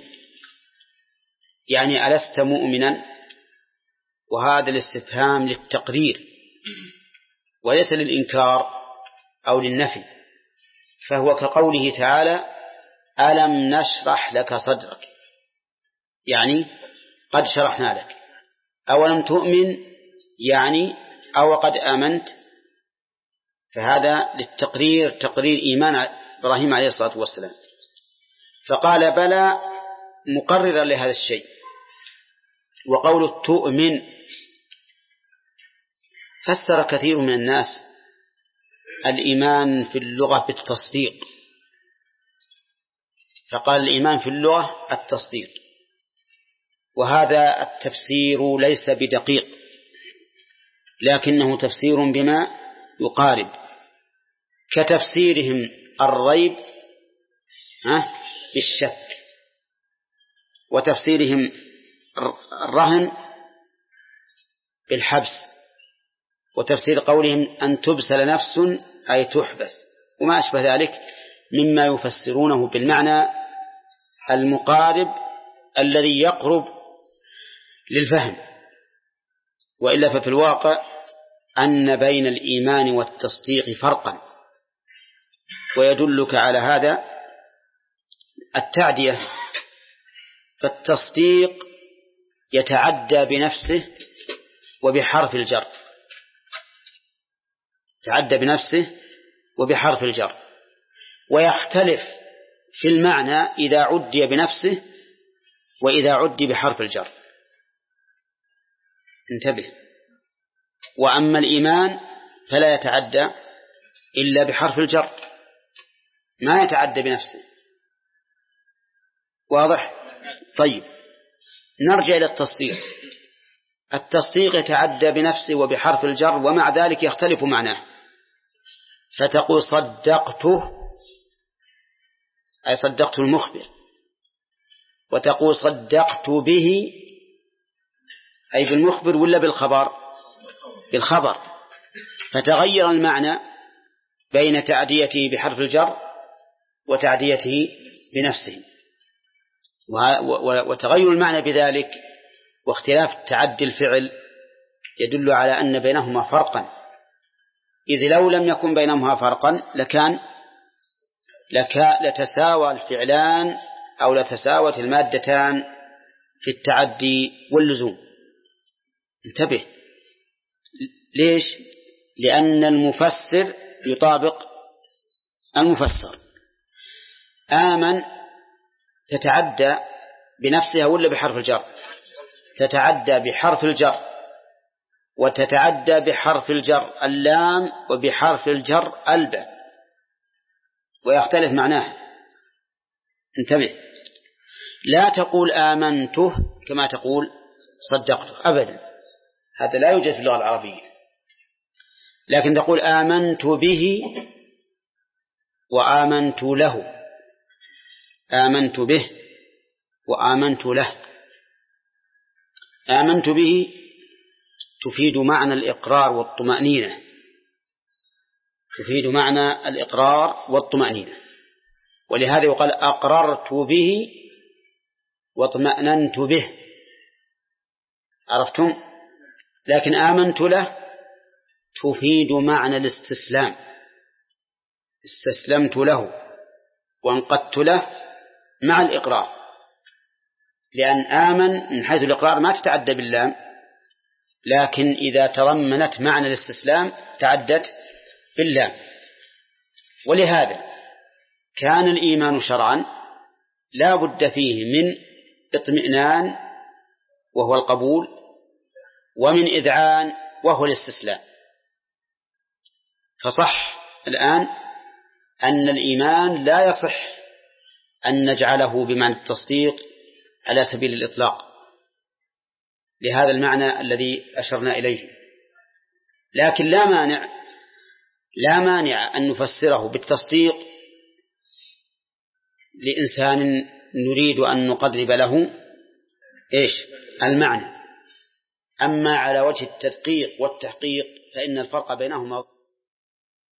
يعني ألست مؤمنا، وهذا الاستفهام للتقرير وليس للإنكار أو للنفي، فهو كقوله تعالى ألم نشرح لك صدرك، يعني قد شرحنا لك. أولم تؤمن يعني أو قد آمنت، فهذا للتقرير، تقرير إيمان إبراهيم عليه الصلاة والسلام. فقال بلى مقررا لهذا الشيء. وقول تؤمن فسر كثير من الناس الإيمان في اللغة بالتصديق، فقال الإيمان في اللغة التصديق، وهذا التفسير ليس بدقيق، لكنه تفسير بما يقارب، كتفسيرهم الريب بالشك، وتفسيرهم الرهن بالحبس، وتفسير قولهم أن تبسل نفس أي تحبس، وما أشبه ذلك مما يفسرونه بالمعنى المقارب الذي يقرب للفهم. وإلا ففي الواقع أن بين الإيمان والتصديق فرقا، ويدلك على هذا التعدية. فالتصديق يتعدى بنفسه وبحرف الجر، يتعدى بنفسه وبحرف الجر، ويختلف في المعنى إذا عدي بنفسه وإذا عدي بحرف الجر. انتبه. وأما الإيمان فلا يتعدى إلا بحرف الجر، ما يتعدى بنفسه. واضح؟ طيب، نرجع إلى التصديق. التصديق يتعدى بنفسه وبحرف الجر، ومع ذلك يختلف معناه. فتقول صدقته أي صدقت المخبر، وتقول صدقت به أي بالمخبر ولا بالخبر؟ بالخبر. فتغير المعنى بين تعديته بحرف الجر وتعديته بنفسه، وتغير المعنى بذلك واختلاف تعدي الفعل يدل على أن بينهما فرقا، إذ لو لم يكن بينهما فرقا لكان لك لتساوى الفعلان أو لتساوت المادتان في التعدي واللزوم. انتبه. ليش؟ لأن المفسر يطابق المفسر. آمن تتعدى بنفسها ولا بحرف الجر؟ تتعدى بحرف الجر، وتتعدى بحرف الجر اللام وبحرف الجر الباء، ويختلف معناه. انتبه. لا تقول آمنته كما تقول صدقته أبدا، هذا لا يوجد في اللغة العربية، لكن تقول آمنت به وآمنت له، آمنت به وآمنت له. آمنت به تفيد معنى الإقرار والطمأنينة، تفيد معنى الإقرار والطمأنينة، ولهذا يقال أقررت به واطمأننت به. عرفتم؟ لكن آمنت له تفيد معنى الاستسلام، استسلمت له وانقدت له مع الإقرار، لأن آمن من حيث الإقرار ما تتعدى باللام، لكن إذا تضمنت معنى الاستسلام تعدت باللام. ولهذا كان الإيمان شرعا لا بد فيه من اطمئنان وهو القبول، ومن إذعان وهو الاستسلام. فصح الآن أن الإيمان لا يصح أن نجعله بمعنى التصديق على سبيل الإطلاق لهذا المعنى الذي أشرنا إليه، لكن لا مانع لا مانع أن نفسره بالتصديق لإنسان نريد أن نقرب له إيش المعنى. أما على وجه التدقيق والتحقيق فإن الفرق بينهما